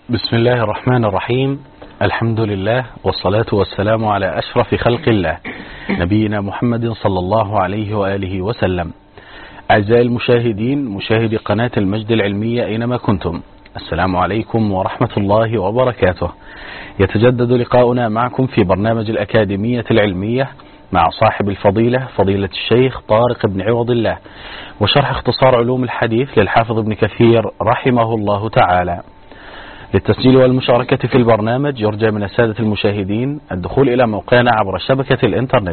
بسم الله الرحمن الرحيم. الحمد لله والصلاة والسلام على أشرف خلق الله نبينا محمد صلى الله عليه وآله وسلم. أعزائي المشاهدين، مشاهدي قناة المجد العلمية أينما كنتم، السلام عليكم ورحمة الله وبركاته. يتجدد لقاؤنا معكم في برنامج الأكاديمية العلمية مع صاحب الفضيلة فضيلة الشيخ طارق بن عوض الله، وشرح اختصار علوم الحديث للحافظ ابن كثير رحمه الله تعالى. للتسجيل والمشاركة في البرنامج يرجى من السادة المشاهدين الدخول إلى موقعنا عبر شبكة الإنترنت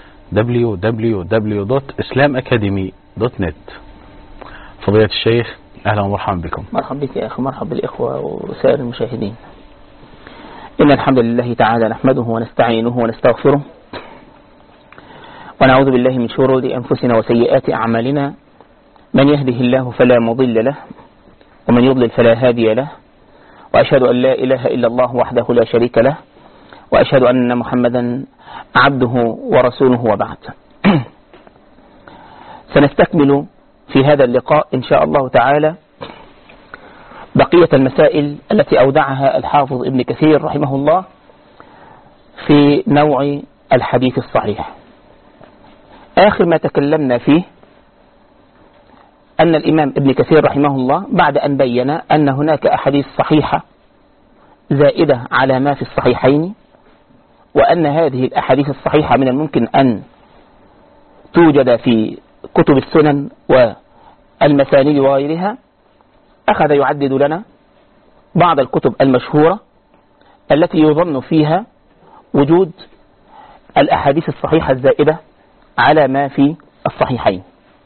www.islamacademy.net. فضيلة الشيخ، أهلا ومرحبا بكم. مرحبا بك يا أخي، مرحبا بالإخوة وسائر المشاهدين. إن الحمد لله تعالى نحمده ونستعينه ونستغفره، ونعوذ بالله من شرور أنفسنا وسيئات أعمالنا. من يهده الله فلا مضل له، ومن يضلل فلا هادي له، وأشهد أن لا إله إلا الله وحده لا شريك له، وأشهد أن محمدا عبده ورسوله، وبعد. سنستكمل في هذا اللقاء إن شاء الله تعالى بقية المسائل التي أودعها الحافظ ابن كثير رحمه الله في نوع الحديث الصحيح. آخر ما تكلمنا فيه أن الإمام ابن كثير رحمه الله بعد أن بين أن هناك أحاديث صحيحة زائدة على ما في الصحيحين، وأن هذه الأحاديث الصحيحة من الممكن أن توجد في كتب السنن والمسانيد وغيرها، أخذ يعدد لنا بعض الكتب المشهورة التي يظن فيها وجود الأحاديث الصحيحة الزائدة على ما في الصحيحين.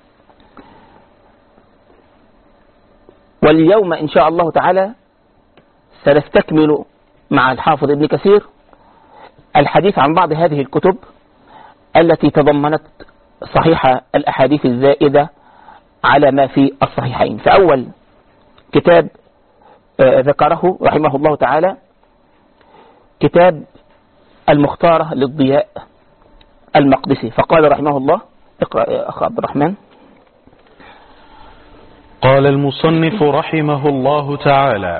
واليوم إن شاء الله تعالى سنستكمل مع الحافظ ابن كثير الحديث عن بعض هذه الكتب التي تضمنت صحيح الأحاديث الزائدة على ما في الصحيحين. فأول كتاب ذكره رحمه الله تعالى كتاب المختارة للضياء المقدسي، فقال رحمه الله: اقرأ يا أخ عبد الرحمن. قال المصنف رحمه الله تعالى: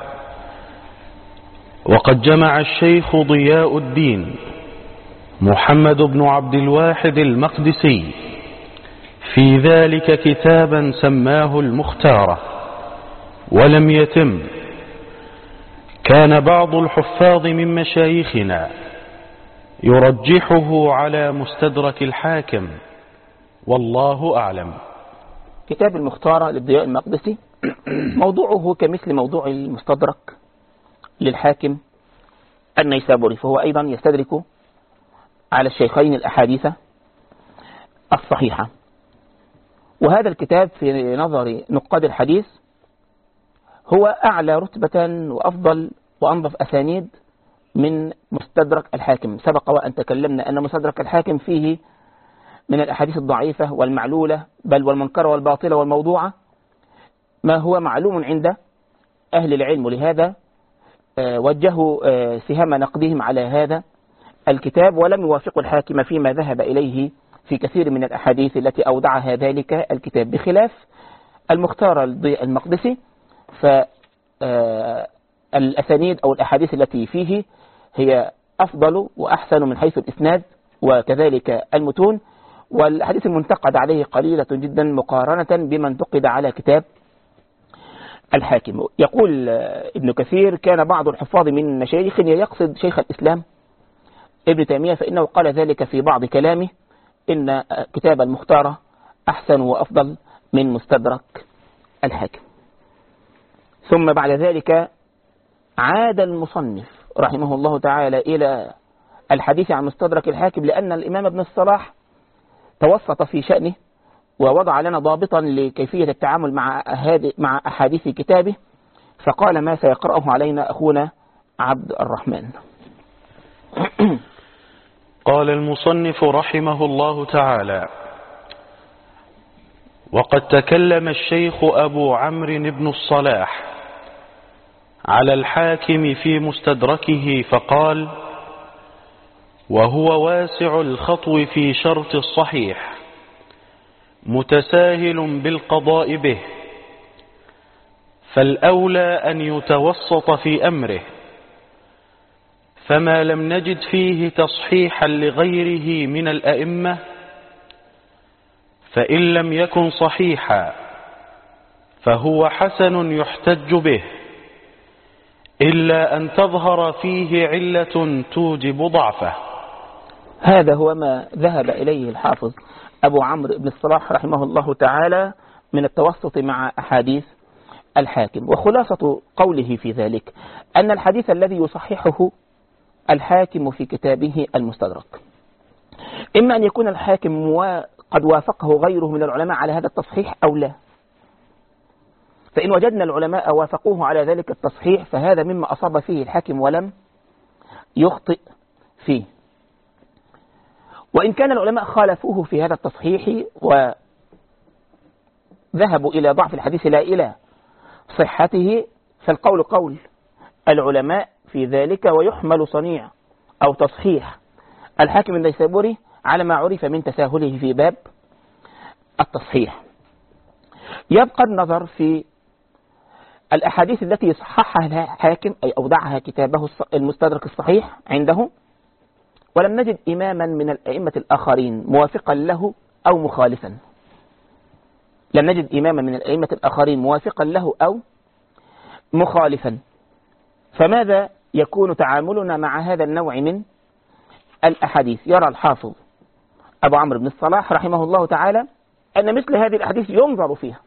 وقد جمع الشيخ ضياء الدين محمد بن عبد الواحد المقدسي في ذلك كتابا سماه المختارة، ولم يتم. كان بعض الحفاظ من مشايخنا يرجحه على مستدرك الحاكم، والله أعلم. كتاب المختارة للضياء المقدسي موضوعه كمثل موضوع المستدرك للحاكم النيسابوري، فهو أيضا يستدرك على الشيخين الأحاديث الصحيحة. وهذا الكتاب في نظر نقاد الحديث هو أعلى رتبة وأفضل وأنظف أسانيد من مستدرك الحاكم. سبق وأن تكلمنا أن مستدرك الحاكم فيه من الأحاديث الضعيفة والمعلولة بل والمنكرة والباطلة والموضوعة ما هو معلوم عند أهل العلم، لهذا وجهوا سهام نقدهم على هذا الكتاب، ولم يوافقوا الحاكم فيما ذهب إليه في كثير من الأحاديث التي أودعها ذلك الكتاب، بخلاف المختار الضياء المقدسي. فالأسانيد أو الأحاديث التي فيه هي أفضل وأحسن من حيث الإسناد وكذلك المتون، والحديث المنتقد عليه قليلة جدا مقارنة بما انتقد على كتاب الحاكم. يقول ابن كثير: كان بعض الحفاظ من مشايخ، يقصد شيخ الإسلام ابن تيمية، فإنه قال ذلك في بعض كلامه إن كتاب المختارة أحسن وأفضل من مستدرك الحاكم. ثم بعد ذلك عاد المصنف رحمه الله تعالى إلى الحديث عن مستدرك الحاكم، لأن الإمام ابن الصلاح توسط في شأنه ووضع لنا ضابطا لكيفية التعامل مع أحاديث كتابه، فقال ما سيقرأه علينا أخونا عبد الرحمن. قال المصنف رحمه الله تعالى: وقد تكلم الشيخ أبو عمرو بن الصلاح على الحاكم في مستدركه فقال: وهو واسع الخطو في شرط الصحيح، متساهل بالقضاء به، فالأولى أن يتوسط في أمره، فما لم نجد فيه تصحيحا لغيره من الأئمة فإن لم يكن صحيحا فهو حسن يحتج به، إلا أن تظهر فيه علة توجب ضعفه. هذا هو ما ذهب إليه الحافظ أبو عمرو بن الصلاح رحمه الله تعالى من التوسط مع أحاديث الحاكم. وخلاصة قوله في ذلك أن الحديث الذي يصححه الحاكم في كتابه المستدرك إما أن يكون الحاكم قد وافقه غيره من العلماء على هذا التصحيح أو لا، فإن وجدنا العلماء وافقوه على ذلك التصحيح فهذا مما أصاب فيه الحاكم ولم يخطئ فيه. وإن كان العلماء خالفوه في هذا التصحيح وذهبوا إلى ضعف الحديث لا إلى صحته فالقول قول العلماء في ذلك، ويحمل صنيع أو تصحيح الحاكم النيسابوري على ما عرف من تساهله في باب التصحيح. يبقى النظر في الأحاديث التي صححها الحاكم أي أوضعها كتابه المستدرك الصحيح عنده ولم نجد إماما من الأئمة الآخرين موافقا له أو مخالفا، لم نجد إماما من الأئمة الآخرين موافقا له أو مخالفا، فماذا يكون تعاملنا مع هذا النوع من الأحاديث؟ يرى الحافظ أبو عمرو بن الصلاح رحمه الله تعالى أن مثل هذه الأحاديث ينظر فيها،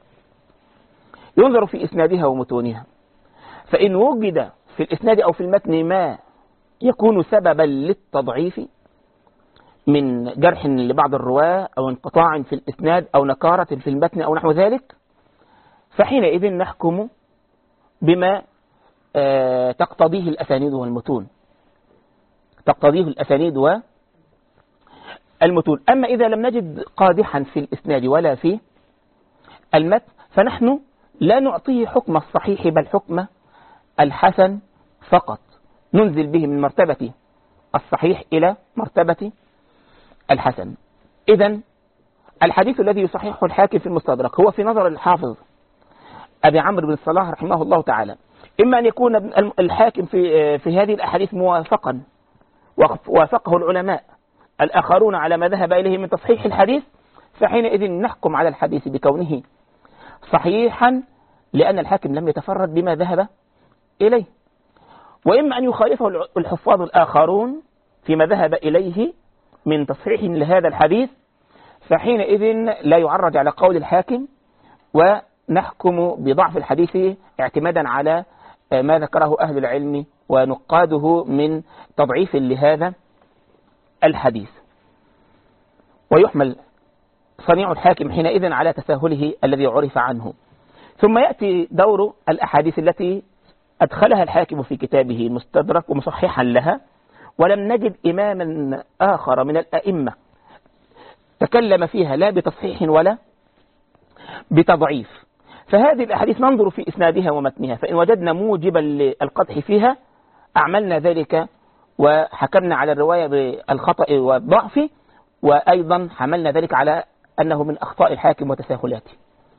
ينظر في إسنادها ومتونها، فإن وجد في الإسناد أو في المتن ما يكون سببا للتضعيف من جرح لبعض الرواة أو انقطاع في الإسناد أو نكارة في المتن أو نحو ذلك، فحينئذ نحكم بما تقتضيه الأسانيد والمتون، تقتضيه الأسانيد والمتون. أما إذا لم نجد قادحا في الإسناد ولا في المتن فنحن لا نعطيه حكم الصحيح بل حكم الحسن فقط، ننزل به من مرتبة الصحيح إلى مرتبة الحسن. إذن الحديث الذي يصححه الحاكم في المستدرك هو في نظر الحافظ أبي عمرو بن الصلاح رحمه الله تعالى إما أن يكون الحاكم في هذه الأحاديث موافقا وافقه العلماء الآخرون على ما ذهب إليه من تصحيح الحديث، فحينئذ نحكم على الحديث بكونه صحيحا لأن الحاكم لم يتفرد بما ذهب إليه، وإما أن يخالفه الحفاظ الآخرون فيما ذهب إليه من تصحيح لهذا الحديث، فحينئذ لا يعرج على قول الحاكم ونحكم بضعف الحديث اعتمادا على ما ذكره أهل العلم ونقاده من تضعيف لهذا الحديث، ويحمل صنيع الحاكم حينئذ على تساهله الذي عرف عنه. ثم يأتي دور الأحاديث التي أدخلها الحاكم في كتابه المستدرك ومصححا لها ولم نجد إماما آخر من الأئمة تكلم فيها لا بتصحيح ولا بتضعيف، فهذه الأحاديث ننظر في إسنادها ومتنها، فإن وجدنا موجبا للقدح فيها أعملنا ذلك وحكمنا على الرواية بالخطأ والضعف، وأيضا حملنا ذلك على أنه من أخطاء الحاكم وتساهلاته.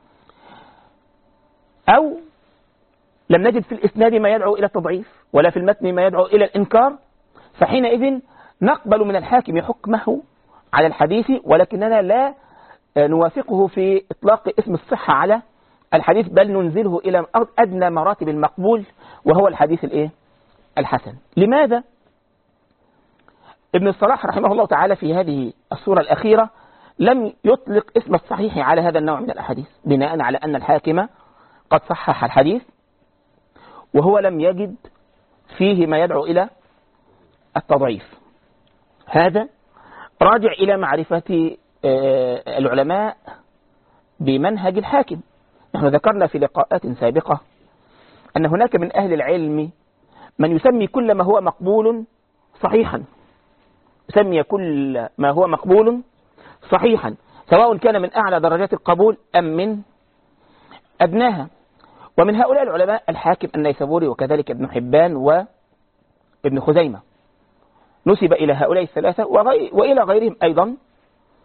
أو لم نجد في الإسناد ما يدعو إلى التضعيف ولا في المتن ما يدعو إلى الإنكار، فحينئذ نقبل من الحاكم حكمه على الحديث ولكننا لا نوافقه في إطلاق اسم الصحة على الحديث، بل ننزله إلى أدنى مراتب المقبول وهو الحديث الحسن. لماذا؟ ابن الصلاح رحمه الله تعالى في هذه الصورة الأخيرة لم يطلق اسم الصحيح على هذا النوع من الأحاديث بناء على أن الحاكم قد صحح الحديث وهو لم يجد فيه ما يدعو إلى التضعيف. هذا راجع إلى معرفة العلماء بمنهج الحاكم. نحن ذكرنا في لقاءات سابقة أن هناك من أهل العلم من يسمي كل ما هو مقبول صحيحا، يسمي كل ما هو مقبول صحيحا سواء كان من أعلى درجات القبول أم من أدناها. ومن هؤلاء العلماء الحاكم النيسابوري وكذلك ابن حبان وابن خزيمة، نسب إلى هؤلاء الثلاثة وإلى غيرهم أيضا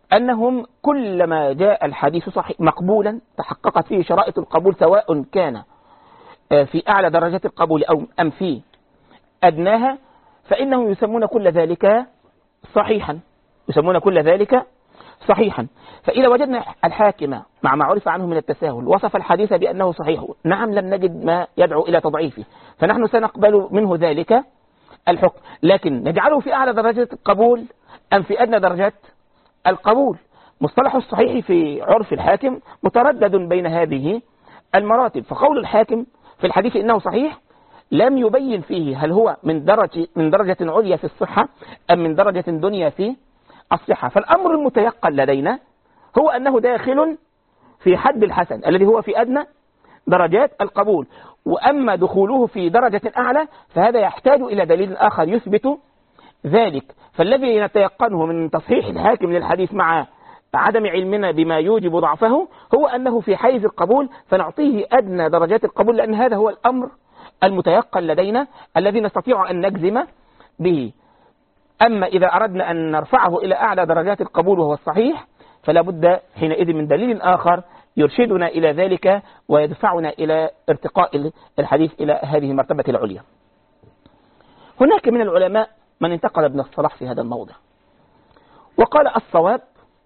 أنهم كلما جاء الحديث صحيح مقبولا تحققت فيه شرائط القبول، سواء كان في أعلى درجات القبول أم في أدناها، فإنهم يسمون كل ذلك صحيحا، يسمون كل ذلك صحيحا. فإذا وجدنا الحاكم مع ما عرف عنه من التساهل وصف الحديث بأنه صحيح، نعم لم نجد ما يدعو إلى تضعيفه، فنحن سنقبل منه ذلك الحكم، لكن نجعله في أعلى درجات القبول أم في أدنى درجات القبول. مصطلح الصحيح في عرف الحاكم متردد بين هذه المراتب، فقول الحاكم في الحديث إنه صحيح لم يبين فيه هل هو من درجة عليا في الصحة أم من درجة دنيا في الصحة. فالأمر المتيقن لدينا هو أنه داخل في حد الحسن الذي هو في أدنى درجات القبول، وأما دخوله في درجة أعلى فهذا يحتاج إلى دليل آخر يثبت ذلك. فالذي نتيقنه من تصحيح الحاكم للحديث مع عدم علمنا بما يوجب ضعفه هو أنه في حيز القبول، فنعطيه أدنى درجات القبول، لأن هذا هو الأمر المتيقن لدينا الذي نستطيع أن نجزم به. أما إذا أردنا أن نرفعه إلى أعلى درجات القبول وهو الصحيح، فلا بد حينئذ من دليل آخر يرشدنا إلى ذلك ويدفعنا إلى ارتقاء الحديث إلى هذه المرتبة العليا. هناك من العلماء من انتقد ابن الصلاح في هذا الموضع وقال الصواب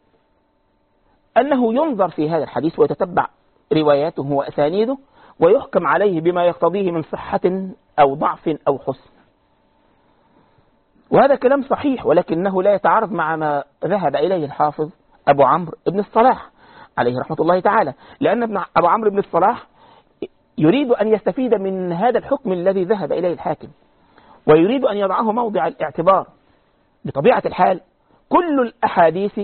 أنه ينظر في هذا الحديث ويتتبع رواياته وأسانيده ويحكم عليه بما يقتضيه من صحة أو ضعف أو حسن. وهذا كلام صحيح، ولكنه لا يتعارض مع ما ذهب إليه الحافظ أبو عمرو بن الصلاح عليه رحمة الله تعالى، لأن أبو عمرو بن الصلاح يريد أن يستفيد من هذا الحكم الذي ذهب إليه الحاكم، ويريد أن يضعه موضع الاعتبار. بطبيعة الحال كل الأحاديث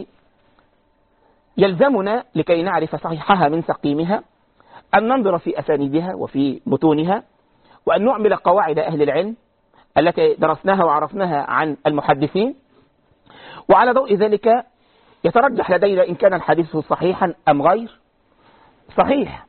يلزمنا لكي نعرف صحيحها من سقيمها أن ننظر في أسانيدها وفي متونها، وأن نعمل قواعد أهل العلم التي درسناها وعرفناها عن المحدثين، وعلى ضوء ذلك يترجح لدينا إن كان الحديث صحيحا أم غير صحيح.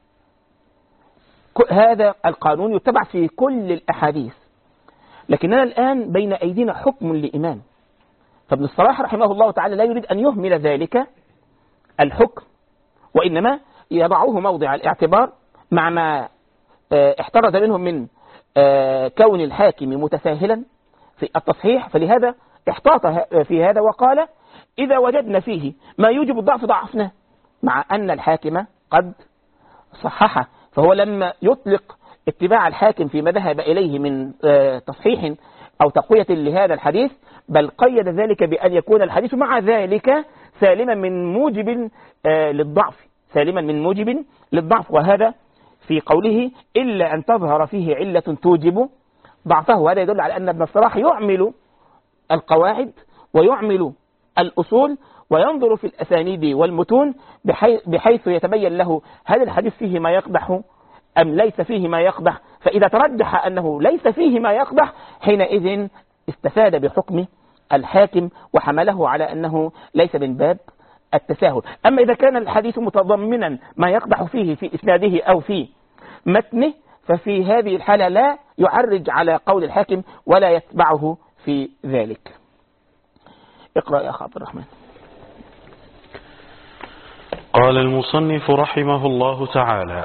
هذا القانون يتبع في كل الأحاديث، لكننا الآن بين أيدينا حكم لإمام، فابن الصلاح رحمه الله تعالى لا يريد أن يهمل ذلك الحكم، وإنما يضعه موضع الاعتبار مع ما احترز منه من كون الحاكم متساهلا في التصحيح، فلهذا احتاط في هذا وقال إذا وجدنا فيه ما يوجب الضعف ضعفنا، مع أن الحاكم قد صححه. فهو لما يطلق اتباع الحاكم فيما ذهب إليه من تصحيح أو تقوية لهذا الحديث، بل قيد ذلك بأن يكون الحديث مع ذلك سالما من موجب للضعف، سالما من موجب للضعف، وهذا في قوله إلا أن تظهر فيه علة توجب ضعفه. هذا يدل على أن ابن الصلاح يعمل القواعد ويعمل الأصول وينظر في الأسانيد والمتون بحيث يتبين له هل الحديث فيه ما يقدح أم ليس فيه ما يقدح. فإذا ترجح أنه ليس فيه ما يقدح حينئذ استفاد بحكم الحاكم وحمله على أنه ليس من باب التساهل. أما إذا كان الحديث متضمنا ما يقدح فيه في إسناده أو في متنه، ففي هذه الحالة لا يعرج على قول الحاكم ولا يتبعه في ذلك. اقرأ يا أخ عبد الرحمن. قال المصنف رحمه الله تعالى: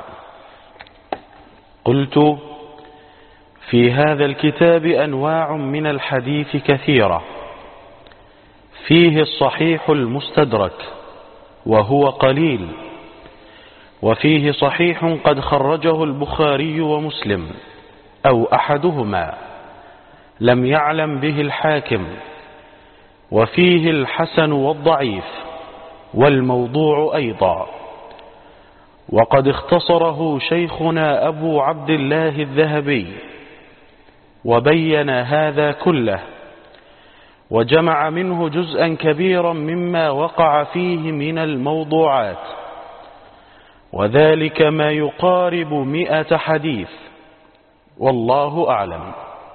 قلت: في هذا الكتاب أنواع من الحديث كثيرة، فيه الصحيح المستدرك وهو قليل، وفيه صحيح قد خرجه البخاري ومسلم أو أحدهما لم يعلم به الحاكم، وفيه الحسن والضعيف والموضوع أيضا، وقد اختصره شيخنا أبو عبد الله الذهبي وبين هذا كله، وجمع منه جزءا كبيرا مما وقع فيه من الموضوعات، وذلك ما يقارب 100 حديث، والله أعلم.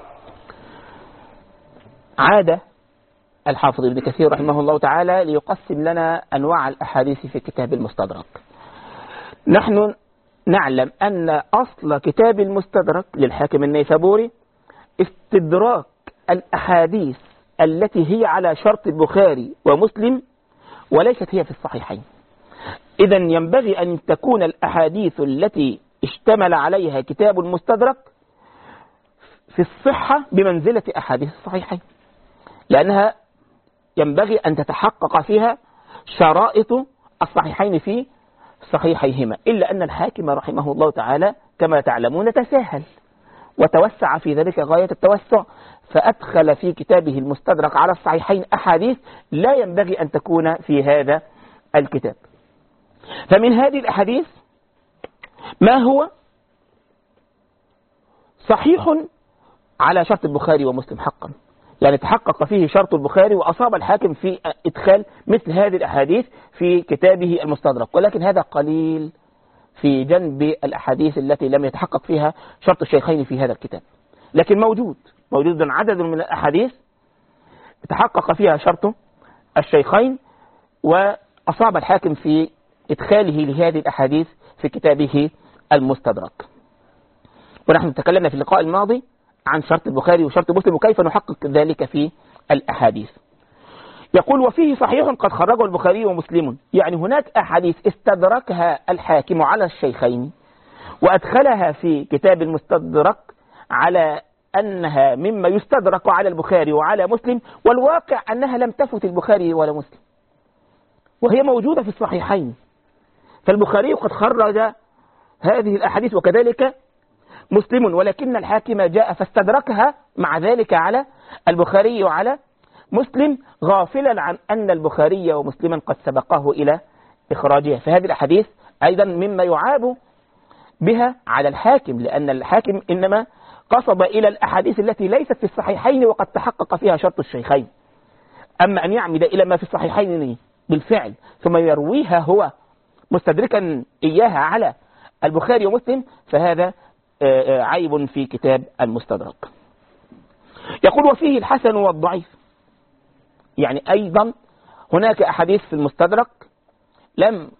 عاد الحافظ ابن كثير رحمه الله تعالى ليقسم لنا أنواع الأحاديث في كتاب المستدرك. نحن نعلم أن أصل كتاب المستدرك للحاكم النيسابوري استدراك الأحاديث التي هي على شرط البخاري ومسلم وليست هي في الصحيحين. إذا ينبغي أن تكون الأحاديث التي اشتمل عليها كتاب المستدرك في الصحة بمنزلة أحاديث الصحيحين، لأنها ينبغي أن تتحقق فيها شرائط الصحيحين في صحيحيهما. إلا أن الحاكم رحمه الله تعالى كما تعلمون تساهل وتوسع في ذلك غاية التوسع، فأدخل في كتابه المستدرك على الصحيحين أحاديث لا ينبغي أن تكون في هذا الكتاب. فمن هذه الأحاديث ما هو صحيح على شرط البخاري ومسلم حقا، يعني تحقق فيه شرط البخاري وأصاب الحاكم في إدخال مثل هذه الأحاديث في كتابه المستدرك، ولكن هذا قليل في جنب الأحاديث التي لم يتحقق فيها شرط الشيخين في هذا الكتاب. لكن موجود عدد من الأحاديث تحقق فيها شرط الشيخين وأصاب الحاكم في إدخاله لهذه الأحاديث في كتابه المستدرك. ونحن تكلمنا في اللقاء الماضي عن شرط البخاري وشرط مسلم وكيف نحقق ذلك في الأحاديث. يقول وفيه صحيح قد خرجه البخاري ومسلم، يعني هناك أحاديث استدركها الحاكم على الشيخين وأدخلها في كتاب المستدرك على أنها مما يستدرك على البخاري وعلى مسلم، والواقع أنها لم تفت البخاري ولا مسلم وهي موجودة في الصحيحين. فالبخاري قد خرج هذه الأحاديث وكذلك مسلم، ولكن الحاكم جاء فاستدركها مع ذلك على البخاري وعلى مسلم، غافلا عن أن البخاري ومسلما قد سبقاه إلى إخراجها. فهذه الأحاديث أيضا مما يعاب بها على الحاكم، لأن الحاكم إنما قصد إلى الأحاديث التي ليست في الصحيحين وقد تحقق فيها شرط الشيخين. أما أن يعمد إلى ما في الصحيحين بالفعل ثم يرويها هو مستدركا إياها على البخاري ومسلم فهذا عيب في كتاب المستدرك. يقول وفيه الحسن والضعيف، يعني أيضا هناك أحاديث في المستدرك لم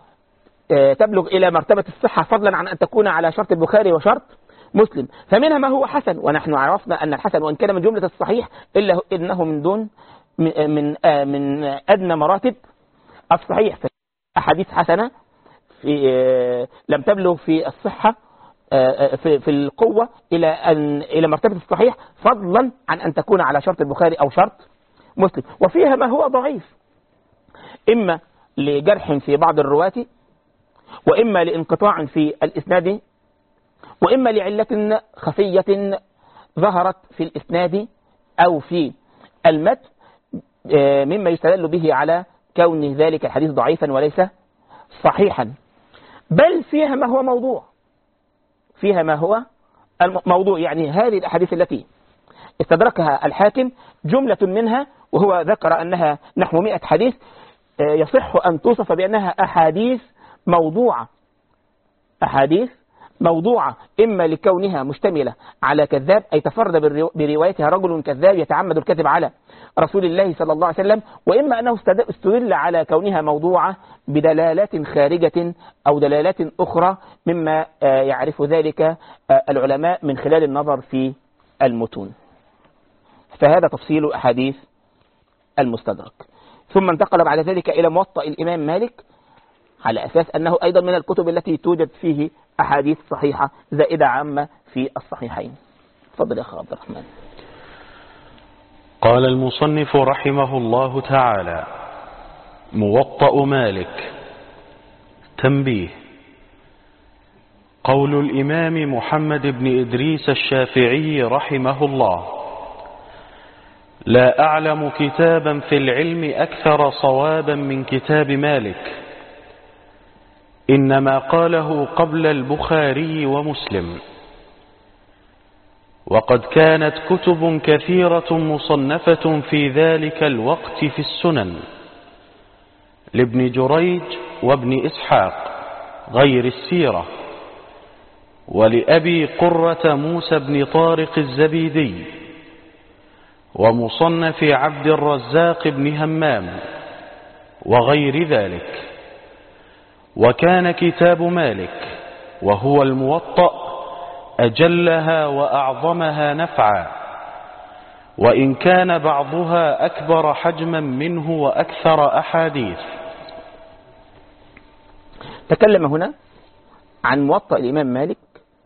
تبلغ إلى مرتبة الصحة فضلا عن أن تكون على شرط البخاري وشرط مسلم، فمنها ما هو حسن، ونحن عرفنا أن الحسن وإن كان من جملة الصحيح إلا إنه من دون من أدنى مراتب الصحيح. أحاديث حسنة لم تبلغ في الصحة في القوة إلى مرتبة الصحيح فضلا عن أن تكون على شرط البخاري أو شرط مسلم. وفيها ما هو ضعيف، إما لجرح في بعض الرواة، وإما لانقطاع في الإسناد، وإما لعلة خفية ظهرت في الإسناد أو في المتن مما يستدل به على كون ذلك الحديث ضعيفا وليس صحيحا. بل فيها ما هو موضوع، فيها ما هو الموضوع، يعني هذه الأحاديث التي استدركها الحاكم جملة منها وهو ذكر أنها نحو 100 حديث يصح أن توصف بأنها أحاديث موضوعة، أحاديث موضوعة إما لكونها مشتملة على كذاب أي تفرد بروايتها رجل كذاب يتعمد الكذب على رسول الله صلى الله عليه وسلم، وإما أنه استدل على كونها موضوعة بدلالات خارجة أو دلالات أخرى مما يعرف ذلك العلماء من خلال النظر في المتون. فهذا تفصيل أحاديث المستدرك. ثم انتقل بعد ذلك إلى موطأ الإمام مالك على أساس أنه أيضا من الكتب التي توجد فيه أحاديث صحيحة زائدة عامة في الصحيحين. تفضل يا أخي عبد الرحمن. قال المصنف رحمه الله تعالى: موطأ مالك. تنبيه: قول الإمام محمد بن إدريس الشافعي رحمه الله: لا أعلم كتابا في العلم أكثر صوابا من كتاب مالك، إنما قاله قبل البخاري ومسلم، وقد كانت كتب كثيرة مصنفة في ذلك الوقت في السنن لابن جريج وابن إسحاق غير السيرة، ولأبي قرة موسى بن طارق الزبيدي، ومصنف عبد الرزاق بن همام وغير ذلك. وكان كتاب مالك وهو الموطأ أجلها وأعظمها نفعا، وإن كان بعضها أكبر حجما منه وأكثر أحاديث. تكلم هنا عن موطأ الإمام مالك،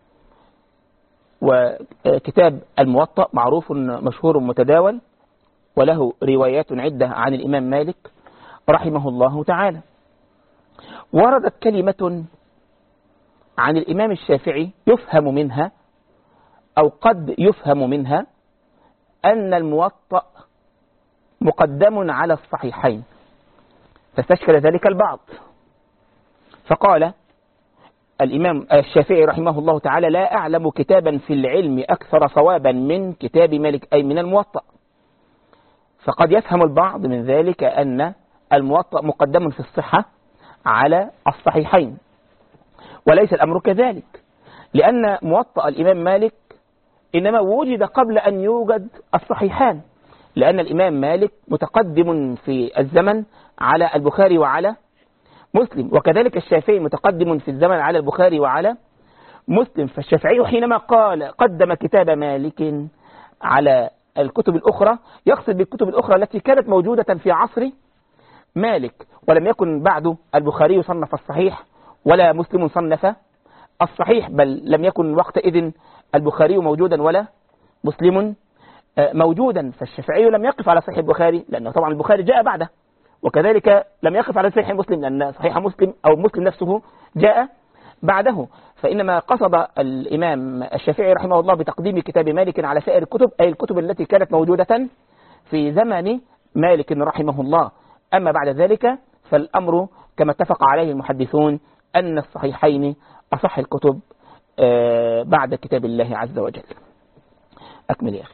وكتاب الموطأ معروف مشهور متداول، وله روايات عدة عن الإمام مالك رحمه الله تعالى. وردت كلمة عن الإمام الشافعي يفهم منها أو قد يفهم منها أن الموطأ مقدم على الصحيحين، فاستشكل ذلك البعض، فقال الإمام الشافعي رحمه الله تعالى: لا أعلم كتابا في العلم أكثر صوابا من كتاب مالك، أي من الموطأ. فقد يفهم البعض من ذلك أن الموطأ مقدم في الصحة على الصحيحين، وليس الأمر كذلك، لأن موطأ الإمام مالك إنما وجد قبل أن يوجد الصحيحان، لأن الإمام مالك متقدم في الزمن على البخاري وعلى مسلم، وكذلك الشافعي متقدم في الزمن على البخاري وعلى مسلم. فالشافعي حينما قال قدم كتاب مالك على الكتب الأخرى يقصد بالكتب الأخرى التي كانت موجودة في عصر مالك، ولم يكن بعد البخاري صنف الصحيح ولا مسلم صنف الصحيح، بل لم يكن وقتئذ البخاري موجودا ولا مسلم موجودا. فالشافعي لم يقف على صحيح البخاري، لأنه طبعا البخاري جاء بعده، وكذلك لم يقف على صحيح مسلم، لأن صحيح مسلم أو مسلم نفسه جاء بعده. فإنما قصد الإمام الشافعي رحمه الله بتقديم كتاب مالك على سائر الكتب، أي الكتب التي كانت موجودة في زمن مالك رحمه الله. أما بعد ذلك فالأمر كما اتفق عليه المحدثون أن الصحيحين أصح الكتب بعد كتاب الله عز وجل. أكمل يا أخي.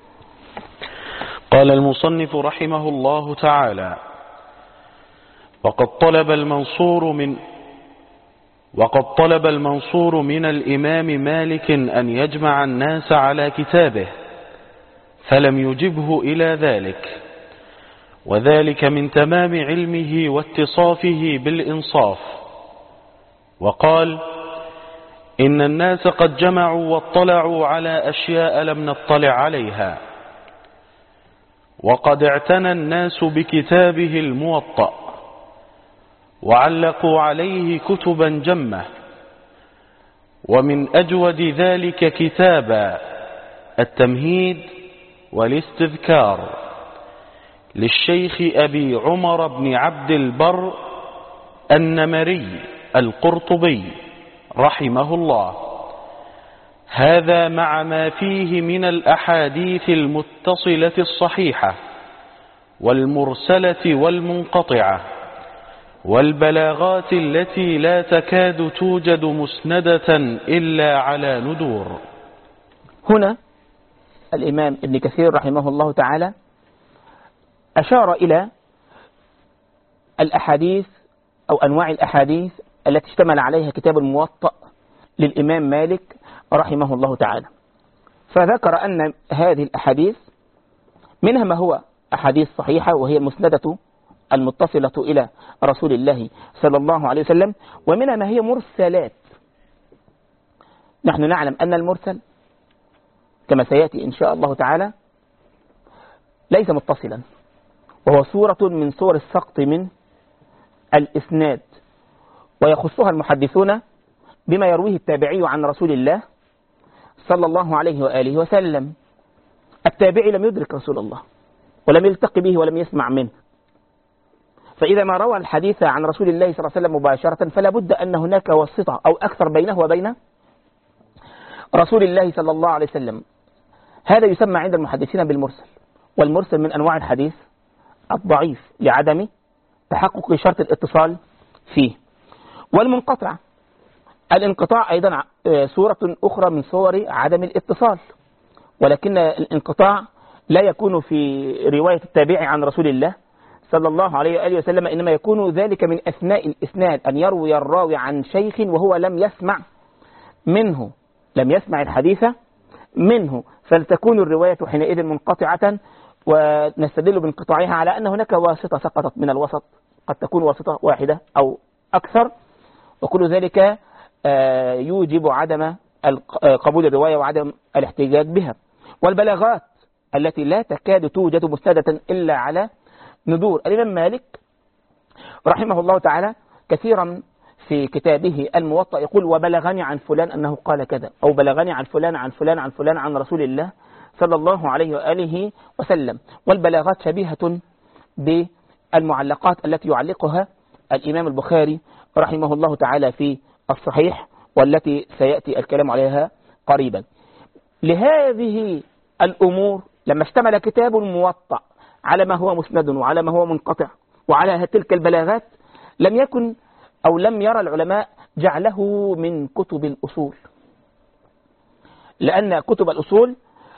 قال المصنف رحمه الله تعالى: وقد طلب المنصور من الإمام مالك أن يجمع الناس على كتابه، فلم يجبه إلى ذلك، وذلك من تمام علمه واتصافه بالإنصاف. وقال: إن الناس قد جمعوا واطلعوا على أشياء لم نطلع عليها، وقد اعتنى الناس بكتابه الموطأ، وعلقوا عليه كتبا جمة، ومن أجود ذلك كتابا التمهيد والاستذكار للشيخ أبي عمر بن عبد البر النمري القرطبي رحمه الله، هذا مع ما فيه من الأحاديث المتصلة الصحيحة والمرسلة والمنقطعة والبلاغات التي لا تكاد توجد مسندة إلا على ندور. هنا الإمام ابن كثير رحمه الله تعالى أشار إلى الأحاديث أو أنواع الأحاديث التي اشتمل عليها كتاب الموطأ للإمام مالك رحمه الله تعالى، فذكر أن هذه الأحاديث منها ما هو أحاديث صحيحة وهي المسندة المتصلة إلى رسول الله صلى الله عليه وسلم، ومنها ما هي مرسلات. نحن نعلم أن المرسل كما سيأتي إن شاء الله تعالى ليس متصلا، وهو صورة من صور السقط من الإسناد، ويخصها المحدثون بما يرويه التابعي عن رسول الله صلى الله عليه وآله وسلم. التابعي لم يدرك رسول الله ولم يلتقي به ولم يسمع منه، فإذا ما روى الحديث عن رسول الله صلى الله عليه وسلم مباشرة فلا بد أن هناك واسطة أو أكثر بينه وبين رسول الله صلى الله عليه وسلم. هذا يسمى عند المحدثين بالمرسل، والمرسل من أنواع الحديث الضعيف لعدم تحقق شرط الاتصال فيه. والمنقطع، الانقطاع أيضا صورة أخرى من صور عدم الاتصال، ولكن الانقطاع لا يكون في رواية التابعي عن رسول الله صلى الله عليه وآله وسلم، إنما يكون ذلك من أثناء الإسناد، أن يروي الراوي عن شيخ وهو لم يسمع منه، لم يسمع الحديث منه، فلتكون الرواية حينئذ منقطعة، ونستدل بانقطاعها على أن هناك واسطة سقطت من الوسط، قد تكون واسطة واحدة أو أكثر، وكل ذلك يوجب عدم قبول الرواية وعدم الاحتجاج بها. والبلاغات التي لا تكاد توجد مسندة إلا على ندور. الإمام مالك رحمه الله تعالى كثيرا في كتابه الموطأ يقول وبلغني عن فلان أنه قال كذا، أو بلغني عن فلان عن فلان عن فلان عن رسول الله صلى الله عليه وآله وسلم. والبلاغات شبيهة بالمعلقات التي يعلقها الإمام البخاري رحمه الله تعالى في الصحيح، والتي سيأتي الكلام عليها قريبا. لهذه الأمور لما اشتمل كتاب الموطأ على ما هو مسند وعلى ما هو منقطع وعلى تلك البلاغات، لم يكن أو لم يرى العلماء جعله من كتب الأصول، لأن كتب الأصول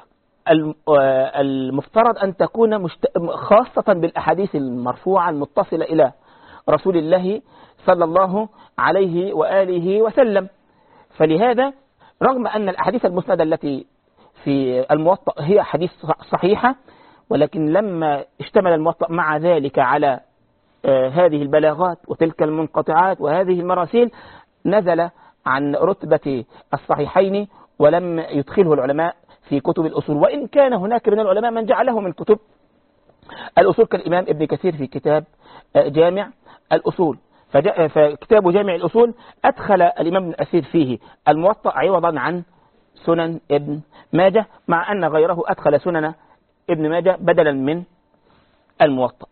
المفترض أن تكون خاصة بالأحاديث المرفوعة المتصلة إلى رسول الله صلى الله عليه وآله وسلم. فلهذا رغم أن الأحاديث المسندة التي في الموطأ هي حديث صحيحة، ولكن لما اشتمل الموطأ مع ذلك على هذه البلاغات وتلك المنقطعات وهذه المراسيل نزل عن رتبة الصحيحين ولم يدخله العلماء في كتب الأصول، وإن كان هناك من العلماء من جعله من كتب الأصول كالإمام ابن كثير في كتاب جامع الأصول. فكتاب جامع الأصول أدخل الإمام ابن كثير فيه الموطأ عوضا عن سنن ابن ماجه، مع أن غيره أدخل سنن ابن ماجه بدلا من الموطأ.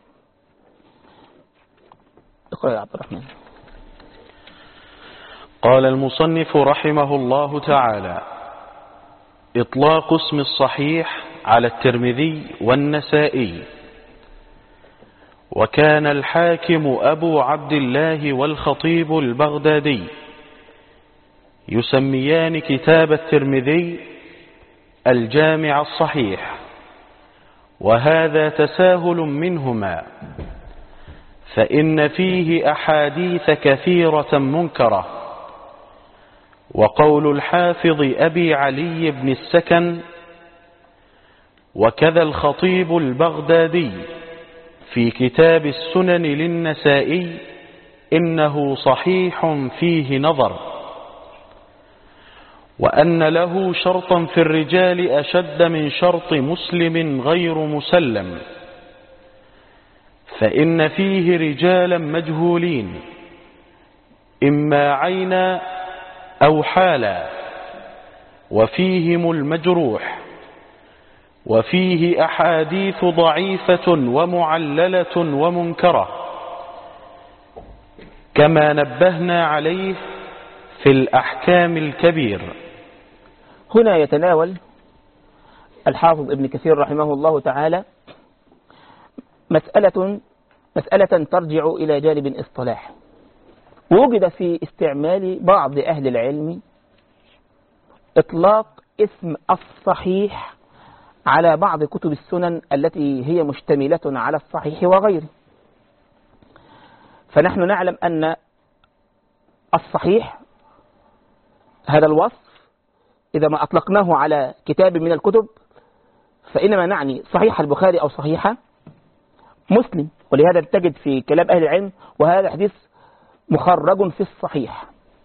اقرأ يا عبد الرحمن. قال المصنف رحمه الله تعالى: إطلاق اسم الصحيح على الترمذي والنسائي. وكان الحاكم أبو عبد الله والخطيب البغدادي يسميان كتاب الترمذي الجامع الصحيح، وهذا تساهل منهما، فإن فيه أحاديث كثيرة منكرة. وقول الحافظ أبي علي بن السكن وكذا الخطيب البغدادي في كتاب السنن للنسائي إنه صحيح فيه نظر، وأن له شرطا في الرجال أشد من شرط مسلم غير مسلم، فإن فيه رجالا مجهولين إما عينا أو حالا، وفيهم المجروح، وفيه أحاديث ضعيفة ومعللة ومنكرة، كما نبهنا عليه في الأحكام الكبير. هنا يتناول الحافظ ابن كثير رحمه الله تعالى مسألة ترجع إلى جانب اصطلاحي، ووجد في استعمال بعض أهل العلم إطلاق اسم الصحيح على بعض كتب السنن التي هي مشتملة على الصحيح وغيره. فنحن نعلم أن الصحيح هذا الوصف إذا ما أطلقناه على كتاب من الكتب فإنما نعني صحيح البخاري أو صحيح مسلم، ولهذا تجد في كلام أهل العلم وهذا حديث مخرج في الصحيح،